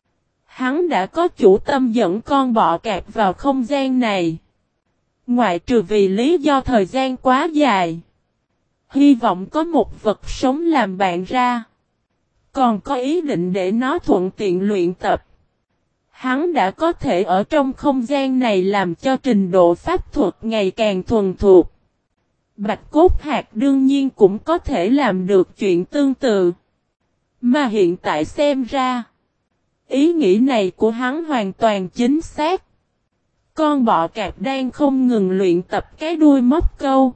Hắn đã có chủ tâm dẫn con bọ cạp vào không gian này. Ngoại trừ vì lý do thời gian quá dài. Hy vọng có một vật sống làm bạn ra. Còn có ý định để nó thuận tiện luyện tập. Hắn đã có thể ở trong không gian này làm cho trình độ pháp thuật ngày càng thuần thuộc. Bạch Cốt Hạc đương nhiên cũng có thể làm được chuyện tương tự. Mà hiện tại xem ra, ý nghĩ này của hắn hoàn toàn chính xác. Con bọ cạp đang không ngừng luyện tập cái đuôi móc câu.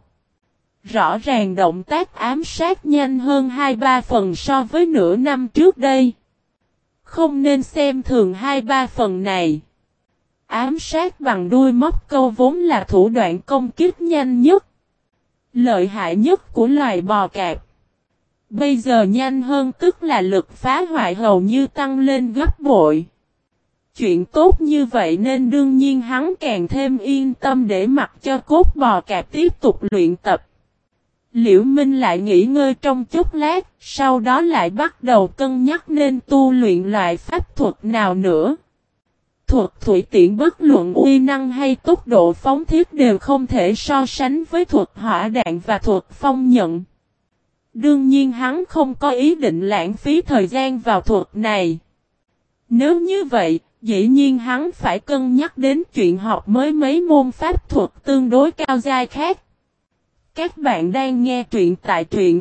Rõ ràng động tác ám sát nhanh hơn 2-3 phần so với nửa năm trước đây. Không nên xem thường 2-3 phần này. Ám sát bằng đuôi móc câu vốn là thủ đoạn công kích nhanh nhất, lợi hại nhất của loài bò cạp. Bây giờ nhanh hơn tức là lực phá hoại hầu như tăng lên gấp bội. Chuyện tốt như vậy nên đương nhiên hắn càng thêm yên tâm để mặc cho cốt bò cạp tiếp tục luyện tập. Liễu Minh lại nghỉ ngơi trong chốc lát, sau đó lại bắt đầu cân nhắc nên tu luyện loại pháp thuật nào nữa. Thuật thủy tiễn bất luận uy năng hay tốc độ phóng thiết đều không thể so sánh với thuật hỏa đạn và thuật phong nhận. Đương nhiên hắn không có ý định lãng phí thời gian vào thuật này. Nếu như vậy, dĩ nhiên hắn phải cân nhắc đến chuyện học mới mấy môn pháp thuật tương đối cao giai khác. Các bạn đang nghe truyện tại truyện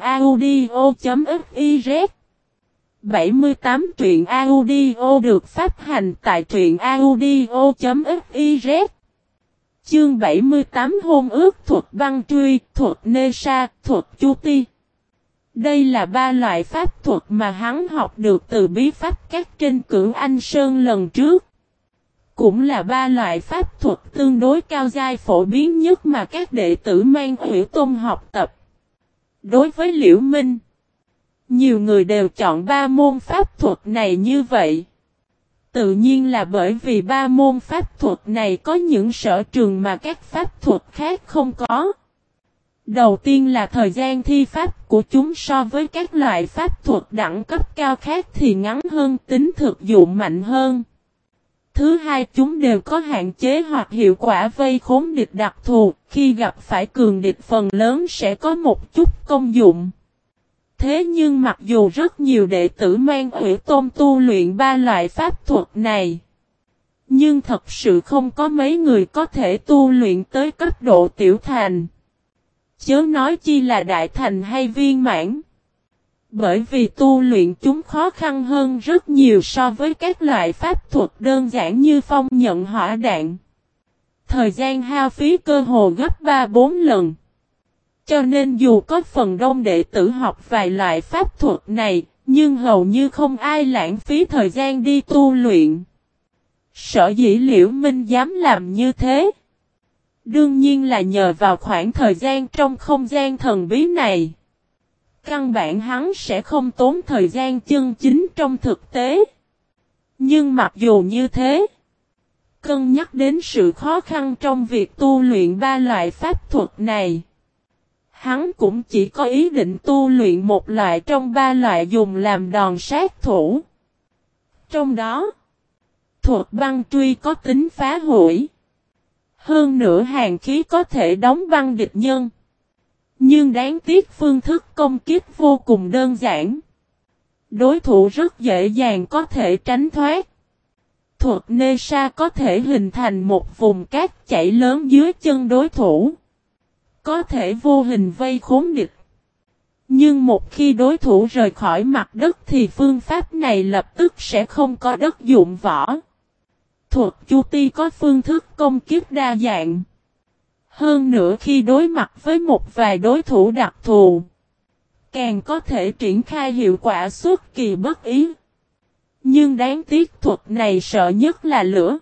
audio.fiz 78 truyện audio được phát hành tại truyện audio.fiz. Chương 78 hôn ước thuật băng truy, thuật nê sa, thuật chu ti. Đây là ba loại pháp thuật mà hắn học được từ bí pháp các trên Cửu Anh Sơn lần trước. Cũng là ba loại pháp thuật tương đối cao giai phổ biến nhất mà các đệ tử Mang Hủy Tôn học tập. Đối với Liễu Minh, nhiều người đều chọn ba môn pháp thuật này như vậy. Tự nhiên là bởi vì ba môn pháp thuật này có những sở trường mà các pháp thuật khác không có. Đầu tiên là thời gian thi pháp của chúng so với các loại pháp thuật đẳng cấp cao khác thì ngắn hơn, tính thực dụng mạnh hơn. Thứ hai, chúng đều có hạn chế hoặc hiệu quả vây khốn địch đặc thù, khi gặp phải cường địch phần lớn sẽ có một chút công dụng. Thế nhưng mặc dù rất nhiều đệ tử mang Hủy Tôn tu luyện ba loại pháp thuật này, nhưng thật sự không có mấy người có thể tu luyện tới cấp độ tiểu thành. Chớ nói chi là đại thành hay viên mãn. Bởi vì tu luyện chúng khó khăn hơn rất nhiều so với các loại pháp thuật đơn giản như phong nhận hỏa đạn. Thời gian hao phí cơ hồ gấp 3-4 lần. Cho nên dù có phần đông đệ tử học vài loại pháp thuật này, nhưng hầu như không ai lãng phí thời gian đi tu luyện. Sở dĩ Liễu Minh dám làm như thế, đương nhiên là nhờ vào khoảng thời gian trong không gian thần bí này. Căn bản hắn sẽ không tốn thời gian chân chính trong thực tế. Nhưng mặc dù như thế, cân nhắc đến sự khó khăn trong việc tu luyện ba loại pháp thuật này, hắn cũng chỉ có ý định tu luyện một loại trong ba loại dùng làm đòn sát thủ. Trong đó, thuật băng truy có tính phá hủy. Hơn nữa hàn khí có thể đóng băng địch nhân. Nhưng đáng tiếc phương thức công kích vô cùng đơn giản. Đối thủ rất dễ dàng có thể tránh thoát. Thuật nê sa có thể hình thành một vùng cát chảy lớn dưới chân đối thủ. Có thể vô hình vây khốn địch. Nhưng một khi đối thủ rời khỏi mặt đất thì phương pháp này lập tức sẽ không có đất dụng võ. Thuật chu ti có phương thức công kích đa dạng. Hơn nữa khi đối mặt với một vài đối thủ đặc thù, càng có thể triển khai hiệu quả xuất kỳ bất ý. Nhưng đáng tiếc thuật này sợ nhất là lửa.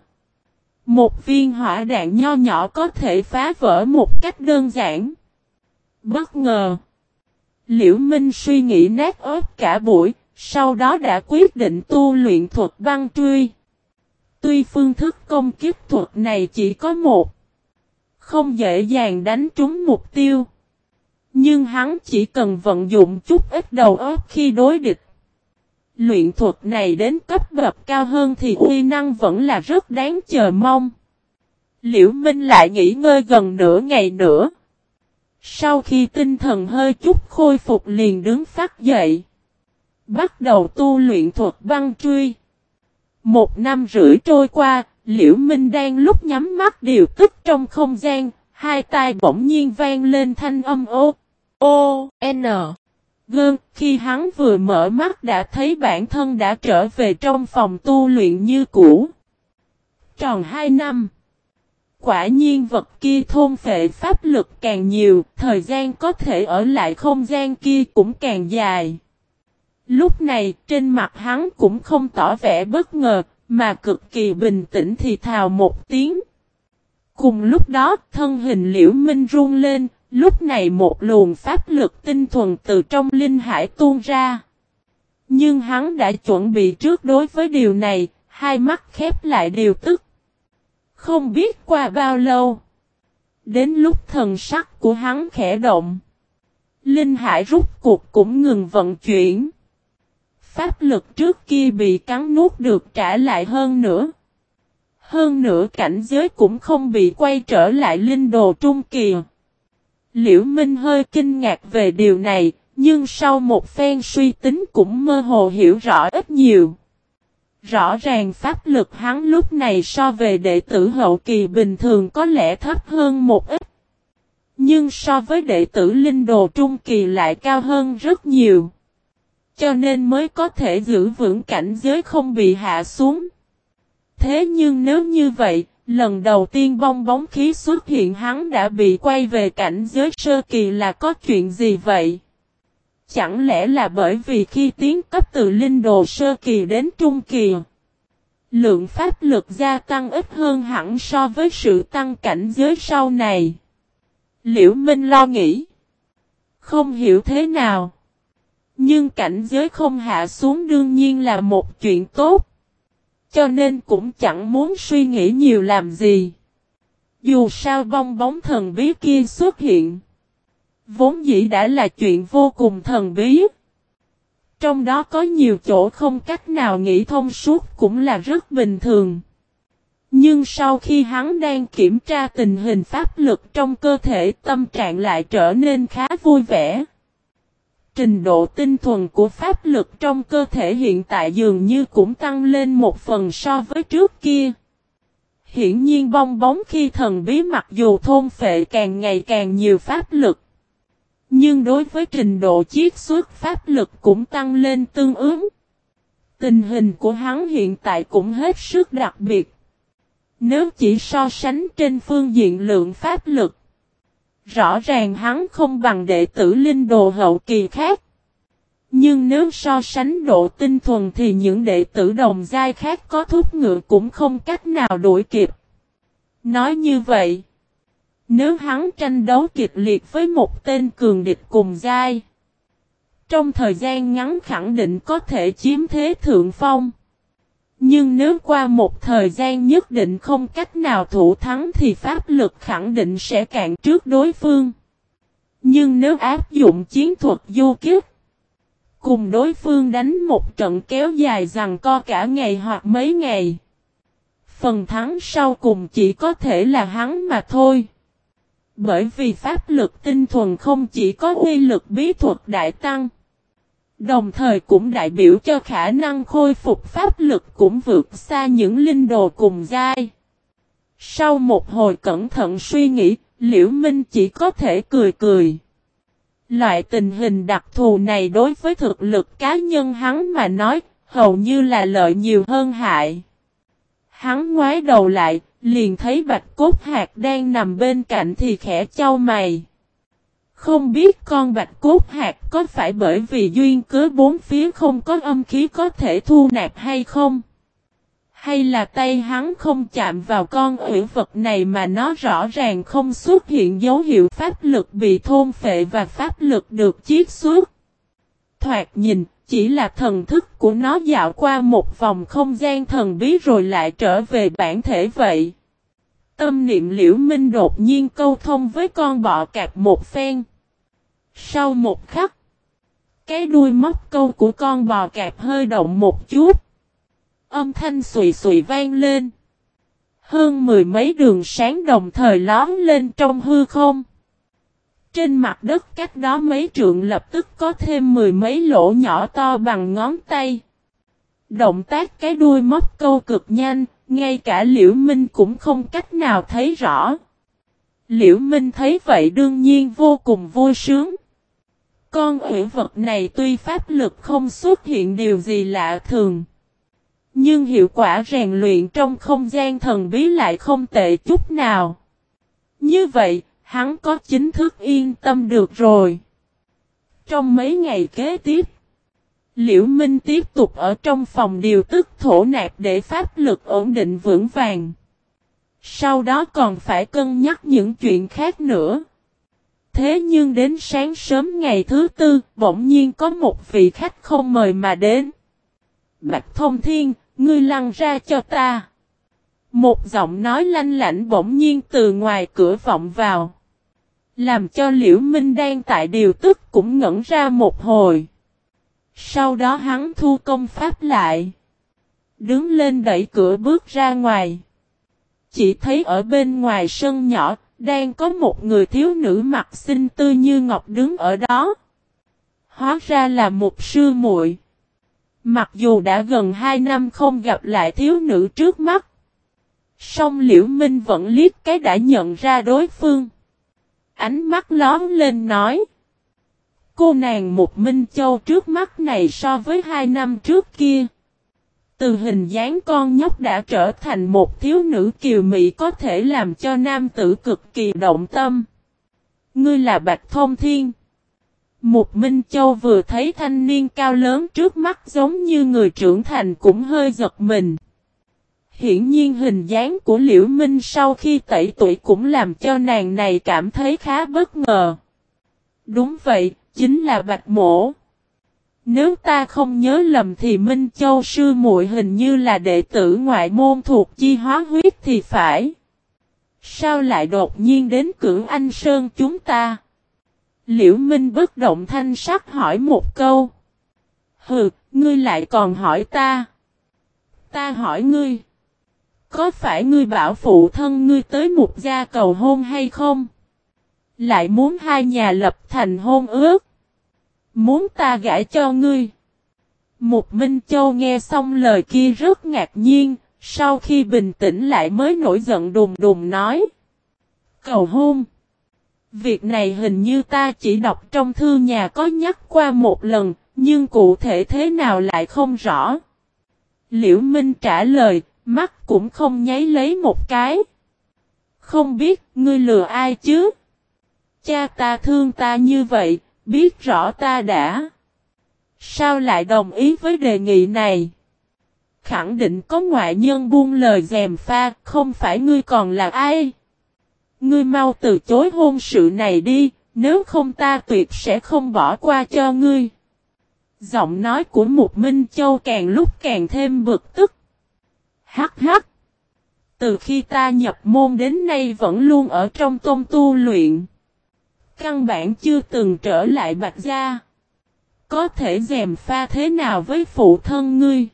Một viên hỏa đạn nho nhỏ có thể phá vỡ một cách đơn giản. Bất ngờ, Liễu Minh suy nghĩ nát óc cả buổi, sau đó đã quyết định tu luyện thuật băng truy. Tuy phương thức công kích thuật này chỉ có một, không dễ dàng đánh trúng mục tiêu. Nhưng hắn chỉ cần vận dụng chút ít đầu óc khi đối địch. Luyện thuật này đến cấp bậc cao hơn thì uy năng vẫn là rất đáng chờ mong. Liễu Minh lại nghỉ ngơi gần nửa ngày nữa. Sau khi tinh thần hơi chút khôi phục liền đứng phát dậy. Bắt đầu tu luyện thuật băng truy. 1 năm rưỡi trôi qua, Liễu Minh đang lúc nhắm mắt điều tức trong không gian, hai tai bỗng nhiên vang lên thanh âm O, N, Gơn. Khi hắn vừa mở mắt đã thấy bản thân đã trở về trong phòng tu luyện như cũ. Tròn 2 năm. Quả nhiên vật kia thôn phệ pháp lực càng nhiều, thời gian có thể ở lại không gian kia cũng càng dài. Lúc này trên mặt hắn cũng không tỏ vẻ bất ngờ, mà cực kỳ bình tĩnh thì thào một tiếng. Cùng lúc đó thân hình Liễu Minh run lên, lúc này một luồng pháp lực tinh thuần từ trong linh hải tuôn ra. Nhưng hắn đã chuẩn bị trước đối với điều này, hai mắt khép lại điều tức. Không biết qua bao lâu, đến lúc thần sắc của hắn khẽ động, linh hải rút cuộc cũng ngừng vận chuyển. Pháp lực trước kia bị cắn nuốt được trả lại hơn nữa. Hơn nữa cảnh giới cũng không bị quay trở lại linh đồ trung kỳ. Liễu Minh hơi kinh ngạc về điều này, nhưng sau một phen suy tính cũng mơ hồ hiểu rõ ít nhiều. Rõ ràng pháp lực hắn lúc này so về đệ tử hậu kỳ bình thường có lẽ thấp hơn một ít. Nhưng so với đệ tử linh đồ trung kỳ lại cao hơn rất nhiều. Cho nên mới có thể giữ vững cảnh giới không bị hạ xuống. Thế nhưng nếu như vậy, lần đầu tiên bong bóng khí xuất hiện hắn đã bị quay về cảnh giới sơ kỳ là có chuyện gì vậy? Chẳng lẽ là bởi vì khi tiến cấp từ linh đồ sơ kỳ đến trung kỳ, lượng pháp lực gia tăng ít hơn hẳn so với sự tăng cảnh giới sau này? Liễu Minh lo nghĩ. Không hiểu thế nào. Nhưng cảnh giới không hạ xuống đương nhiên là một chuyện tốt. Cho nên cũng chẳng muốn suy nghĩ nhiều làm gì. Dù sao bong bóng thần bí kia xuất hiện, vốn dĩ đã là chuyện vô cùng thần bí. Trong đó có nhiều chỗ không cách nào nghĩ thông suốt cũng là rất bình thường. Nhưng sau khi hắn đang kiểm tra tình hình pháp lực trong cơ thể, tâm trạng lại trở nên khá vui vẻ. Trình độ tinh thuần của pháp lực trong cơ thể hiện tại dường như cũng tăng lên một phần so với trước kia. Hiển nhiên bong bóng khi thần bí mặc dù thôn phệ càng ngày càng nhiều pháp lực, nhưng đối với trình độ chiết xuất pháp lực cũng tăng lên tương ứng. Tình hình của hắn hiện tại cũng hết sức đặc biệt. Nếu chỉ so sánh trên phương diện lượng pháp lực, rõ ràng hắn không bằng đệ tử linh đồ hậu kỳ khác. Nhưng nếu so sánh độ tinh thuần thì những đệ tử đồng giai khác có thúc ngựa cũng không cách nào đuổi kịp. Nói như vậy, nếu hắn tranh đấu kịch liệt với một tên cường địch cùng giai, trong thời gian ngắn khẳng định có thể chiếm thế thượng phong. Nhưng nếu qua một thời gian nhất định không cách nào thủ thắng thì pháp lực khẳng định sẽ cạn trước đối phương. Nhưng nếu áp dụng chiến thuật du kích, cùng đối phương đánh một trận kéo dài giằng co cả ngày hoặc mấy ngày, phần thắng sau cùng chỉ có thể là hắn mà thôi. Bởi vì pháp lực tinh thuần không chỉ có uy lực bí thuật đại tăng, đồng thời cũng đại biểu cho khả năng khôi phục pháp lực cũng vượt xa những linh đồ cùng giai. Sau một hồi cẩn thận suy nghĩ, Liễu Minh chỉ có thể cười cười. Loại tình hình đặc thù này đối với thực lực cá nhân hắn mà nói, hầu như là lợi nhiều hơn hại. Hắn ngoái đầu lại, liền thấy Bạch Cốt Hạc đang nằm bên cạnh thì khẽ chau mày. Không biết con Bạch Cốt Hạc có phải bởi vì duyên cớ bốn phía không có âm khí có thể thu nạp hay không? Hay là tay hắn không chạm vào con uyển vật này mà nó rõ ràng không xuất hiện dấu hiệu pháp lực bị thôn phệ và pháp lực được chiết xuất? Thoạt nhìn, chỉ là thần thức của nó dạo qua một vòng không gian thần bí rồi lại trở về bản thể vậy. Tâm niệm Liễu Minh đột nhiên câu thông với con bọ cạp một phen. Sau một khắc, cái đuôi móc câu của con bò cạp hơi động một chút. Âm thanh xùy xùy vang lên. Hơn mười mấy đường sáng đồng thời lóm lên trong hư không. Trên mặt đất cách đó mấy trượng lập tức có thêm mười mấy lỗ nhỏ to bằng ngón tay. Động tác cái đuôi móc câu cực nhanh, ngay cả Liễu Minh cũng không cách nào thấy rõ. Liễu Minh thấy vậy đương nhiên vô cùng vui sướng. Con uyển vật này tuy pháp lực không xuất hiện điều gì lạ thường, nhưng hiệu quả rèn luyện trong không gian thần bí lại không tệ chút nào. Như vậy, hắn có chính thức yên tâm được rồi. Trong mấy ngày kế tiếp, Liễu Minh tiếp tục ở trong phòng điều tức thổ nạp để pháp lực ổn định vững vàng. Sau đó còn phải cân nhắc những chuyện khác nữa. Thế nhưng đến sáng sớm ngày thứ tư, bỗng nhiên có một vị khách không mời mà đến. Bạch Thông Thiên, ngươi lăn ra cho ta. Một giọng nói lanh lảnh bỗng nhiên từ ngoài cửa vọng vào. Làm cho Liễu Minh đang tại điều tức cũng ngẩn ra một hồi. Sau đó hắn thu công pháp lại. Đứng lên đẩy cửa bước ra ngoài. Chỉ thấy ở bên ngoài sân nhỏ, đang có một người thiếu nữ mặt xinh tươi như ngọc đứng ở đó. Hóa ra là một sư muội. Mặc dù đã gần 2 năm không gặp lại thiếu nữ trước mắt, song Liễu Minh vẫn liếc cái đã nhận ra đối phương. Ánh mắt lóm lên nói. Cô nàng một Minh Châu trước mắt này so với 2 năm trước kia, từ hình dáng con nhóc đã trở thành một thiếu nữ kiều mỹ có thể làm cho nam tử cực kỳ động tâm. Ngươi là Bạch Thông Thiên. Một Minh Châu vừa thấy thanh niên cao lớn trước mắt giống như người trưởng thành cũng hơi giật mình. Hiển nhiên hình dáng của Liễu Minh sau khi tẩy tuổi cũng làm cho nàng này cảm thấy khá bất ngờ. Đúng vậy, chính là Bạch Mỗ. Nếu ta không nhớ lầm thì Minh Châu sư muội hình như là đệ tử ngoại môn thuộc Chi Hóa Huyết thì phải. Sao lại đột nhiên đến Cửu Anh Sơn chúng ta? Liễu Minh bất động thanh sắc hỏi một câu. Hừ, ngươi lại còn hỏi ta. Ta hỏi ngươi. Có phải ngươi bảo phụ thân ngươi tới một gia cầu hôn hay không? Lại muốn hai nhà lập thành hôn ước. Muốn ta gả cho ngươi. Mục Minh Châu nghe xong lời kia rất ngạc nhiên, sau khi bình tĩnh lại mới nổi giận đùng đùng nói. Cầu hôn. Việc này hình như ta chỉ đọc trong thư nhà có nhắc qua một lần, nhưng cụ thể thế nào lại không rõ. Liễu Minh trả lời, mắt cũng không nháy lấy một cái. Không biết ngươi lừa ai chứ? Cha ta thương ta như vậy, biết rõ ta đã. Sao lại đồng ý với đề nghị này? Khẳng định có ngoại nhân buông lời gièm pha, không phải ngươi còn là ai? Ngươi mau từ chối hôn sự này đi, nếu không ta tuyệt sẽ không bỏ qua cho ngươi. Giọng nói của Mục Minh Châu càng lúc càng thêm bực tức. Hắc hắc. Từ khi ta nhập môn đến nay vẫn luôn ở trong tôn tu luyện. Căn bản chưa từng trở lại Bạch Gia. Có thể gièm pha thế nào với phụ thân ngươi?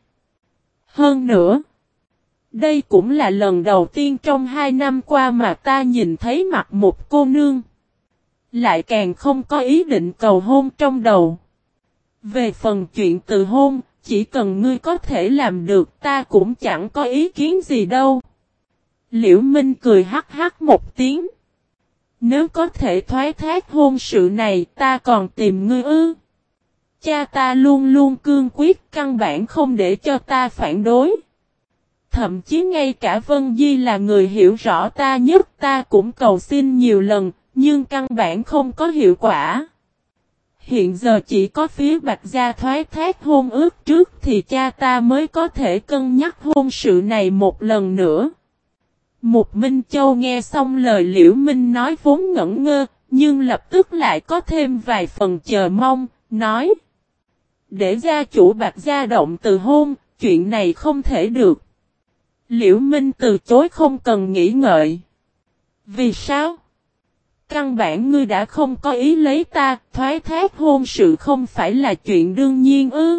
Hơn nữa, đây cũng là lần đầu tiên trong 2 năm qua mà ta nhìn thấy mặt một cô nương. Lại càng không có ý định cầu hôn trong đầu. Về phần chuyện từ hôn, chỉ cần ngươi có thể làm được ta cũng chẳng có ý kiến gì đâu. Liễu Minh cười hắc hắc một tiếng. Nếu có thể thoái thác hôn sự này ta còn tìm ngươi ư? Cha ta luôn luôn cương quyết căn bản không để cho ta phản đối. Thậm chí ngay cả Vân Di là người hiểu rõ ta nhất ta cũng cầu xin nhiều lần, nhưng căn bản không có hiệu quả. Hiện giờ chỉ có phía Bạch Gia thoái thác hôn ước trước thì cha ta mới có thể cân nhắc hôn sự này một lần nữa. Mục Minh Châu nghe xong lời Liễu Minh nói vốn ngẩn ngơ, nhưng lập tức lại có thêm vài phần chờ mong, nói. Để gia chủ Bạch Gia động từ hôn, chuyện này không thể được. Liễu Minh từ chối không cần nghĩ ngợi. Vì sao? Căn bản ngươi đã không có ý lấy ta, thoái thác hôn sự không phải là chuyện đương nhiên ư?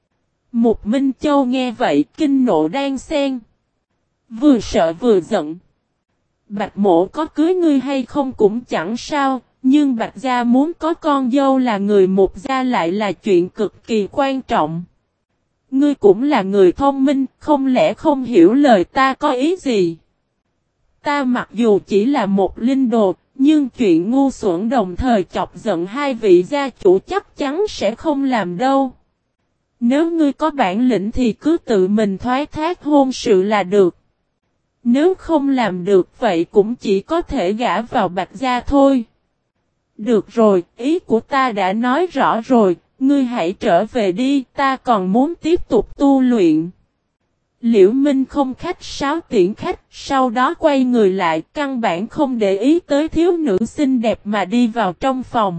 Mục Minh Châu nghe vậy kinh nộ đan xen. Vừa sợ vừa giận. Bạch mộ có cưới ngươi hay không cũng chẳng sao, nhưng Bạch Gia muốn có con dâu là người một gia lại là chuyện cực kỳ quan trọng. Ngươi cũng là người thông minh, không lẽ không hiểu lời ta có ý gì? Ta mặc dù chỉ là một linh đồ, nhưng chuyện ngu xuẩn đồng thời chọc giận hai vị gia chủ chắc chắn sẽ không làm đâu. Nếu ngươi có bản lĩnh thì cứ tự mình thoái thác hôn sự là được. Nếu không làm được vậy cũng chỉ có thể gả vào Bạch Gia thôi. Được rồi, ý của ta đã nói rõ rồi, ngươi hãy trở về đi, ta còn muốn tiếp tục tu luyện. Liễu Minh không khách sáo tiễn khách, sau đó quay người lại, căn bản không để ý tới thiếu nữ xinh đẹp mà đi vào trong phòng.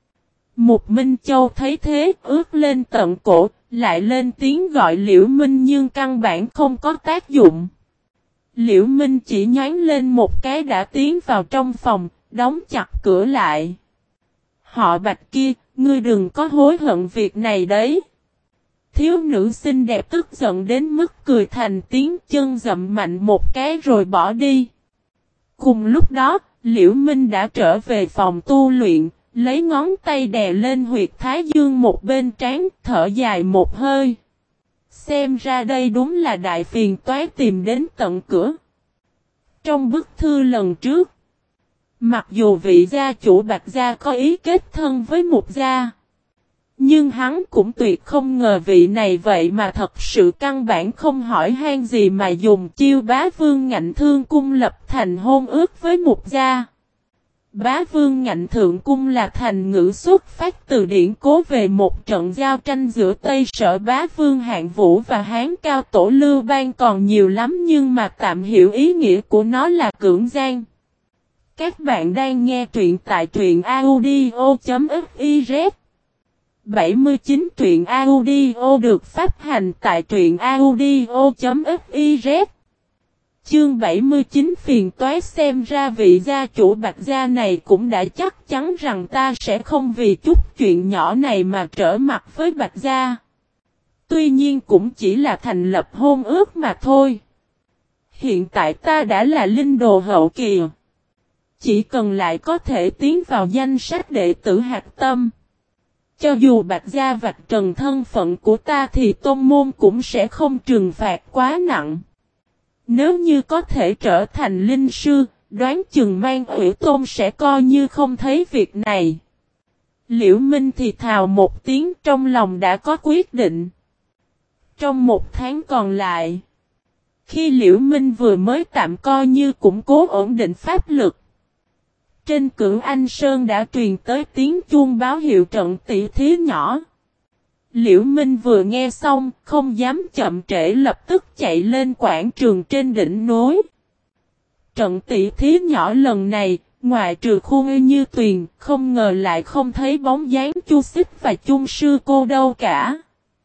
Mục Minh Châu thấy thế, ướt lên tận cổ, lại lên tiếng gọi Liễu Minh nhưng căn bản không có tác dụng. Liễu Minh chỉ nhoáng lên một cái đã tiến vào trong phòng, đóng chặt cửa lại. Họ Bạch kia, ngươi đừng có hối hận việc này đấy. Thiếu nữ xinh đẹp tức giận đến mức cười thành tiếng chân dậm mạnh một cái rồi bỏ đi. Cùng lúc đó, Liễu Minh đã trở về phòng tu luyện, lấy ngón tay đè lên huyệt thái dương một bên trán, thở dài một hơi. Xem ra đây đúng là đại phiền toái tìm đến tận cửa. Trong bức thư lần trước, mặc dù vị gia chủ Bạch Gia có ý kết thân với Mục Gia, nhưng hắn cũng tuyệt không ngờ vị này vậy mà thật sự căn bản không hỏi han gì mà dùng chiêu Bá Vương Ngạnh Thương Cung lập thành hôn ước với Mục Gia. Bá Vương Ngạnh Thượng Cung là thành ngữ xuất phát từ điển cố về một trận giao tranh giữa Tây Sở Bá Vương Hạng Vũ và Hán Cao Tổ Lưu Bang còn nhiều lắm nhưng mà tạm hiểu ý nghĩa của nó là cưỡng gian. Các bạn đang nghe truyện tại truyện audio.fiz 79 truyện audio được phát hành tại truyện audio.fiz. Chương 79 phiền toái xem ra vị gia chủ Bạch Gia này cũng đã chắc chắn rằng ta sẽ không vì chút chuyện nhỏ này mà trở mặt với Bạch Gia. Tuy nhiên cũng chỉ là thành lập hôn ước mà thôi. Hiện tại ta đã là linh đồ hậu kỳ. Chỉ cần lại có thể tiến vào danh sách đệ tử hạt tâm. Cho dù Bạch Gia vạch trần thân phận của ta thì tôn môn cũng sẽ không trừng phạt quá nặng. Nếu như có thể trở thành linh sư, đoán chừng Mang Ủy Tôn sẽ coi như không thấy việc này. Liễu Minh thì thào một tiếng, trong lòng đã có quyết định. Trong 1 tháng còn lại, khi Liễu Minh vừa mới tạm coi như củng cố ổn định pháp lực, trên Cửu Anh Sơn đã truyền tới tiếng chuông báo hiệu trận tỷ thí nhỏ. Liễu Minh vừa nghe xong, không dám chậm trễ, lập tức chạy lên quảng trường trên đỉnh núi. Trận tỷ thí nhỏ lần này, ngoại trừ Khu Như Tuyền, không ngờ lại không thấy bóng dáng Chu Xích và Chung Sư Cô đâu cả.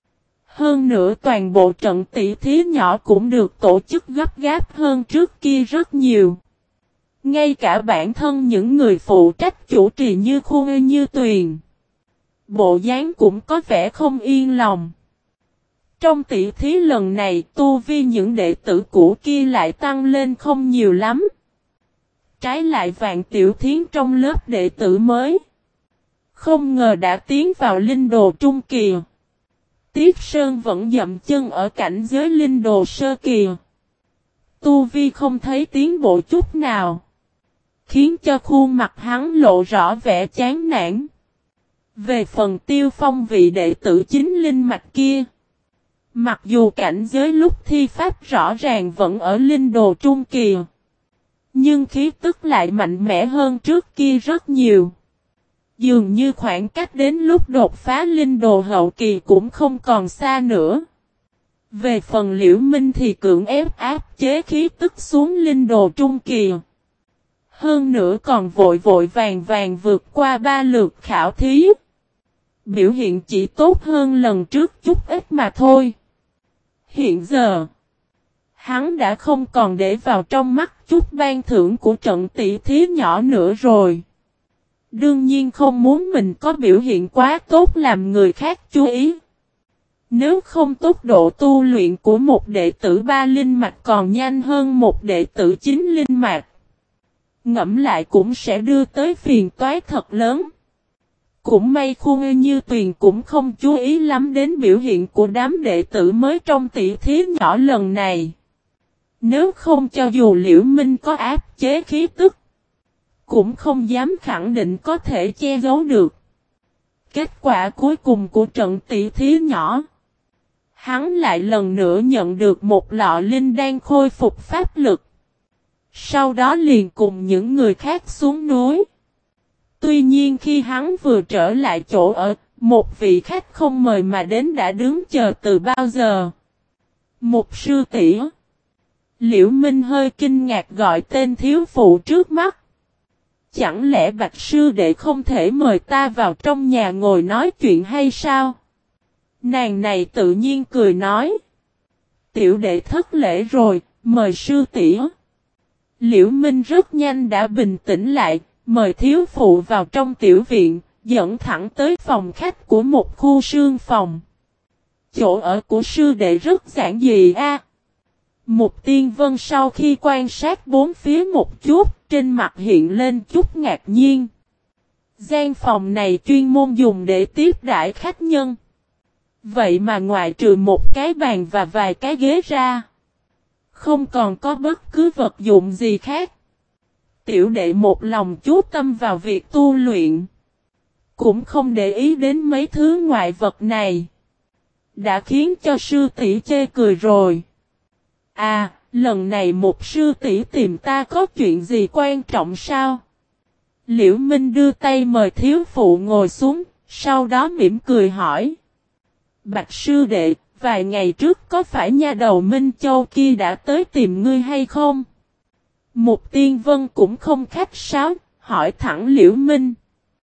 Hơn nữa toàn bộ trận tỷ thí nhỏ cũng được tổ chức gấp gáp hơn trước kia rất nhiều. Ngay cả bản thân những người phụ trách chủ trì như Khu Như Tuyền, bộ dáng cũng có vẻ không yên lòng. Trong tỷ thí lần này, tu vi những đệ tử cũ kia lại tăng lên không nhiều lắm. Trái lại Vạn Tiểu Thiến trong lớp đệ tử mới, không ngờ đã tiến vào linh đồ trung kỳ. Tiết Sơn vẫn dậm chân ở cảnh giới linh đồ sơ kỳ. Tu vi không thấy tiến bộ chút nào, khiến cho khuôn mặt hắn lộ rõ vẻ chán nản. Về phần Tiêu Phong vị đệ tử chính linh mạch kia, mặc dù cảnh giới lúc thi pháp rõ ràng vẫn ở linh đồ trung kỳ, nhưng khí tức lại mạnh mẽ hơn trước kia rất nhiều. Dường như khoảng cách đến lúc đột phá linh đồ hậu kỳ cũng không còn xa nữa. Về phần Liễu Minh thì cưỡng ép áp chế khí tức xuống linh đồ trung kỳ. Hơn nữa còn vội vội vàng vàng vượt qua 3 lượt khảo thí. Biểu hiện chỉ tốt hơn lần trước chút ít mà thôi. Hiện giờ, hắn đã không còn để vào trong mắt chút ban thưởng của trận tỷ thí nhỏ nữa rồi. Đương nhiên không muốn mình có biểu hiện quá tốt làm người khác chú ý. Nếu không tốc độ tu luyện của một đệ tử 3 linh mạch còn nhanh hơn một đệ tử 9 linh mạch, ngẫm lại cũng sẽ đưa tới phiền toái thật lớn. Cũng may Khu Như Tuyền cũng không chú ý lắm đến biểu hiện của đám đệ tử mới trong tỷ thí nhỏ lần này. Nếu không cho dù Liễu Minh có áp chế khí tức, cũng không dám khẳng định có thể che giấu được. Kết quả cuối cùng của trận tỷ thí nhỏ, hắn lại lần nữa nhận được một lọ linh đan khôi phục pháp lực. Sau đó liền cùng những người khác xuống núi. Tuy nhiên khi hắn vừa trở lại chỗ ở, một vị khách không mời mà đến đã đứng chờ từ bao giờ. Một sư tỷ. Liễu Minh hơi kinh ngạc gọi tên thiếu phụ trước mắt. Chẳng lẽ Bạch sư đệ không thể mời ta vào trong nhà ngồi nói chuyện hay sao? Nàng này tự nhiên cười nói. Tiểu đệ thất lễ rồi, mời sư tỷ. Liễu Minh rất nhanh đã bình tĩnh lại, mời thiếu phụ vào trong tiểu viện, dẫn thẳng tới phòng khách của một khu sương phòng. Chỗ ở của sư đệ rất giản dị a. Mục Tiên Vân sau khi quan sát bốn phía một chút, trên mặt hiện lên chút ngạc nhiên. Gian phòng này chuyên môn dùng để tiếp đãi khách nhân. Vậy mà ngoại trừ một cái bàn và vài cái ghế ra, không còn có bất cứ vật dụng gì khác. Tiểu đệ một lòng chú tâm vào việc tu luyện, cũng không để ý đến mấy thứ ngoại vật này. Đã khiến cho sư tỷ chê cười rồi. À, lần này một sư tỷ tìm ta có chuyện gì quan trọng sao? Liễu Minh đưa tay mời thiếu phụ ngồi xuống, sau đó mỉm cười hỏi. Bạch sư đệ, vài ngày trước có phải nha đầu Minh Châu kia đã tới tìm ngươi hay không? Mục Tiên Vân cũng không khách sáo, hỏi thẳng Liễu Minh.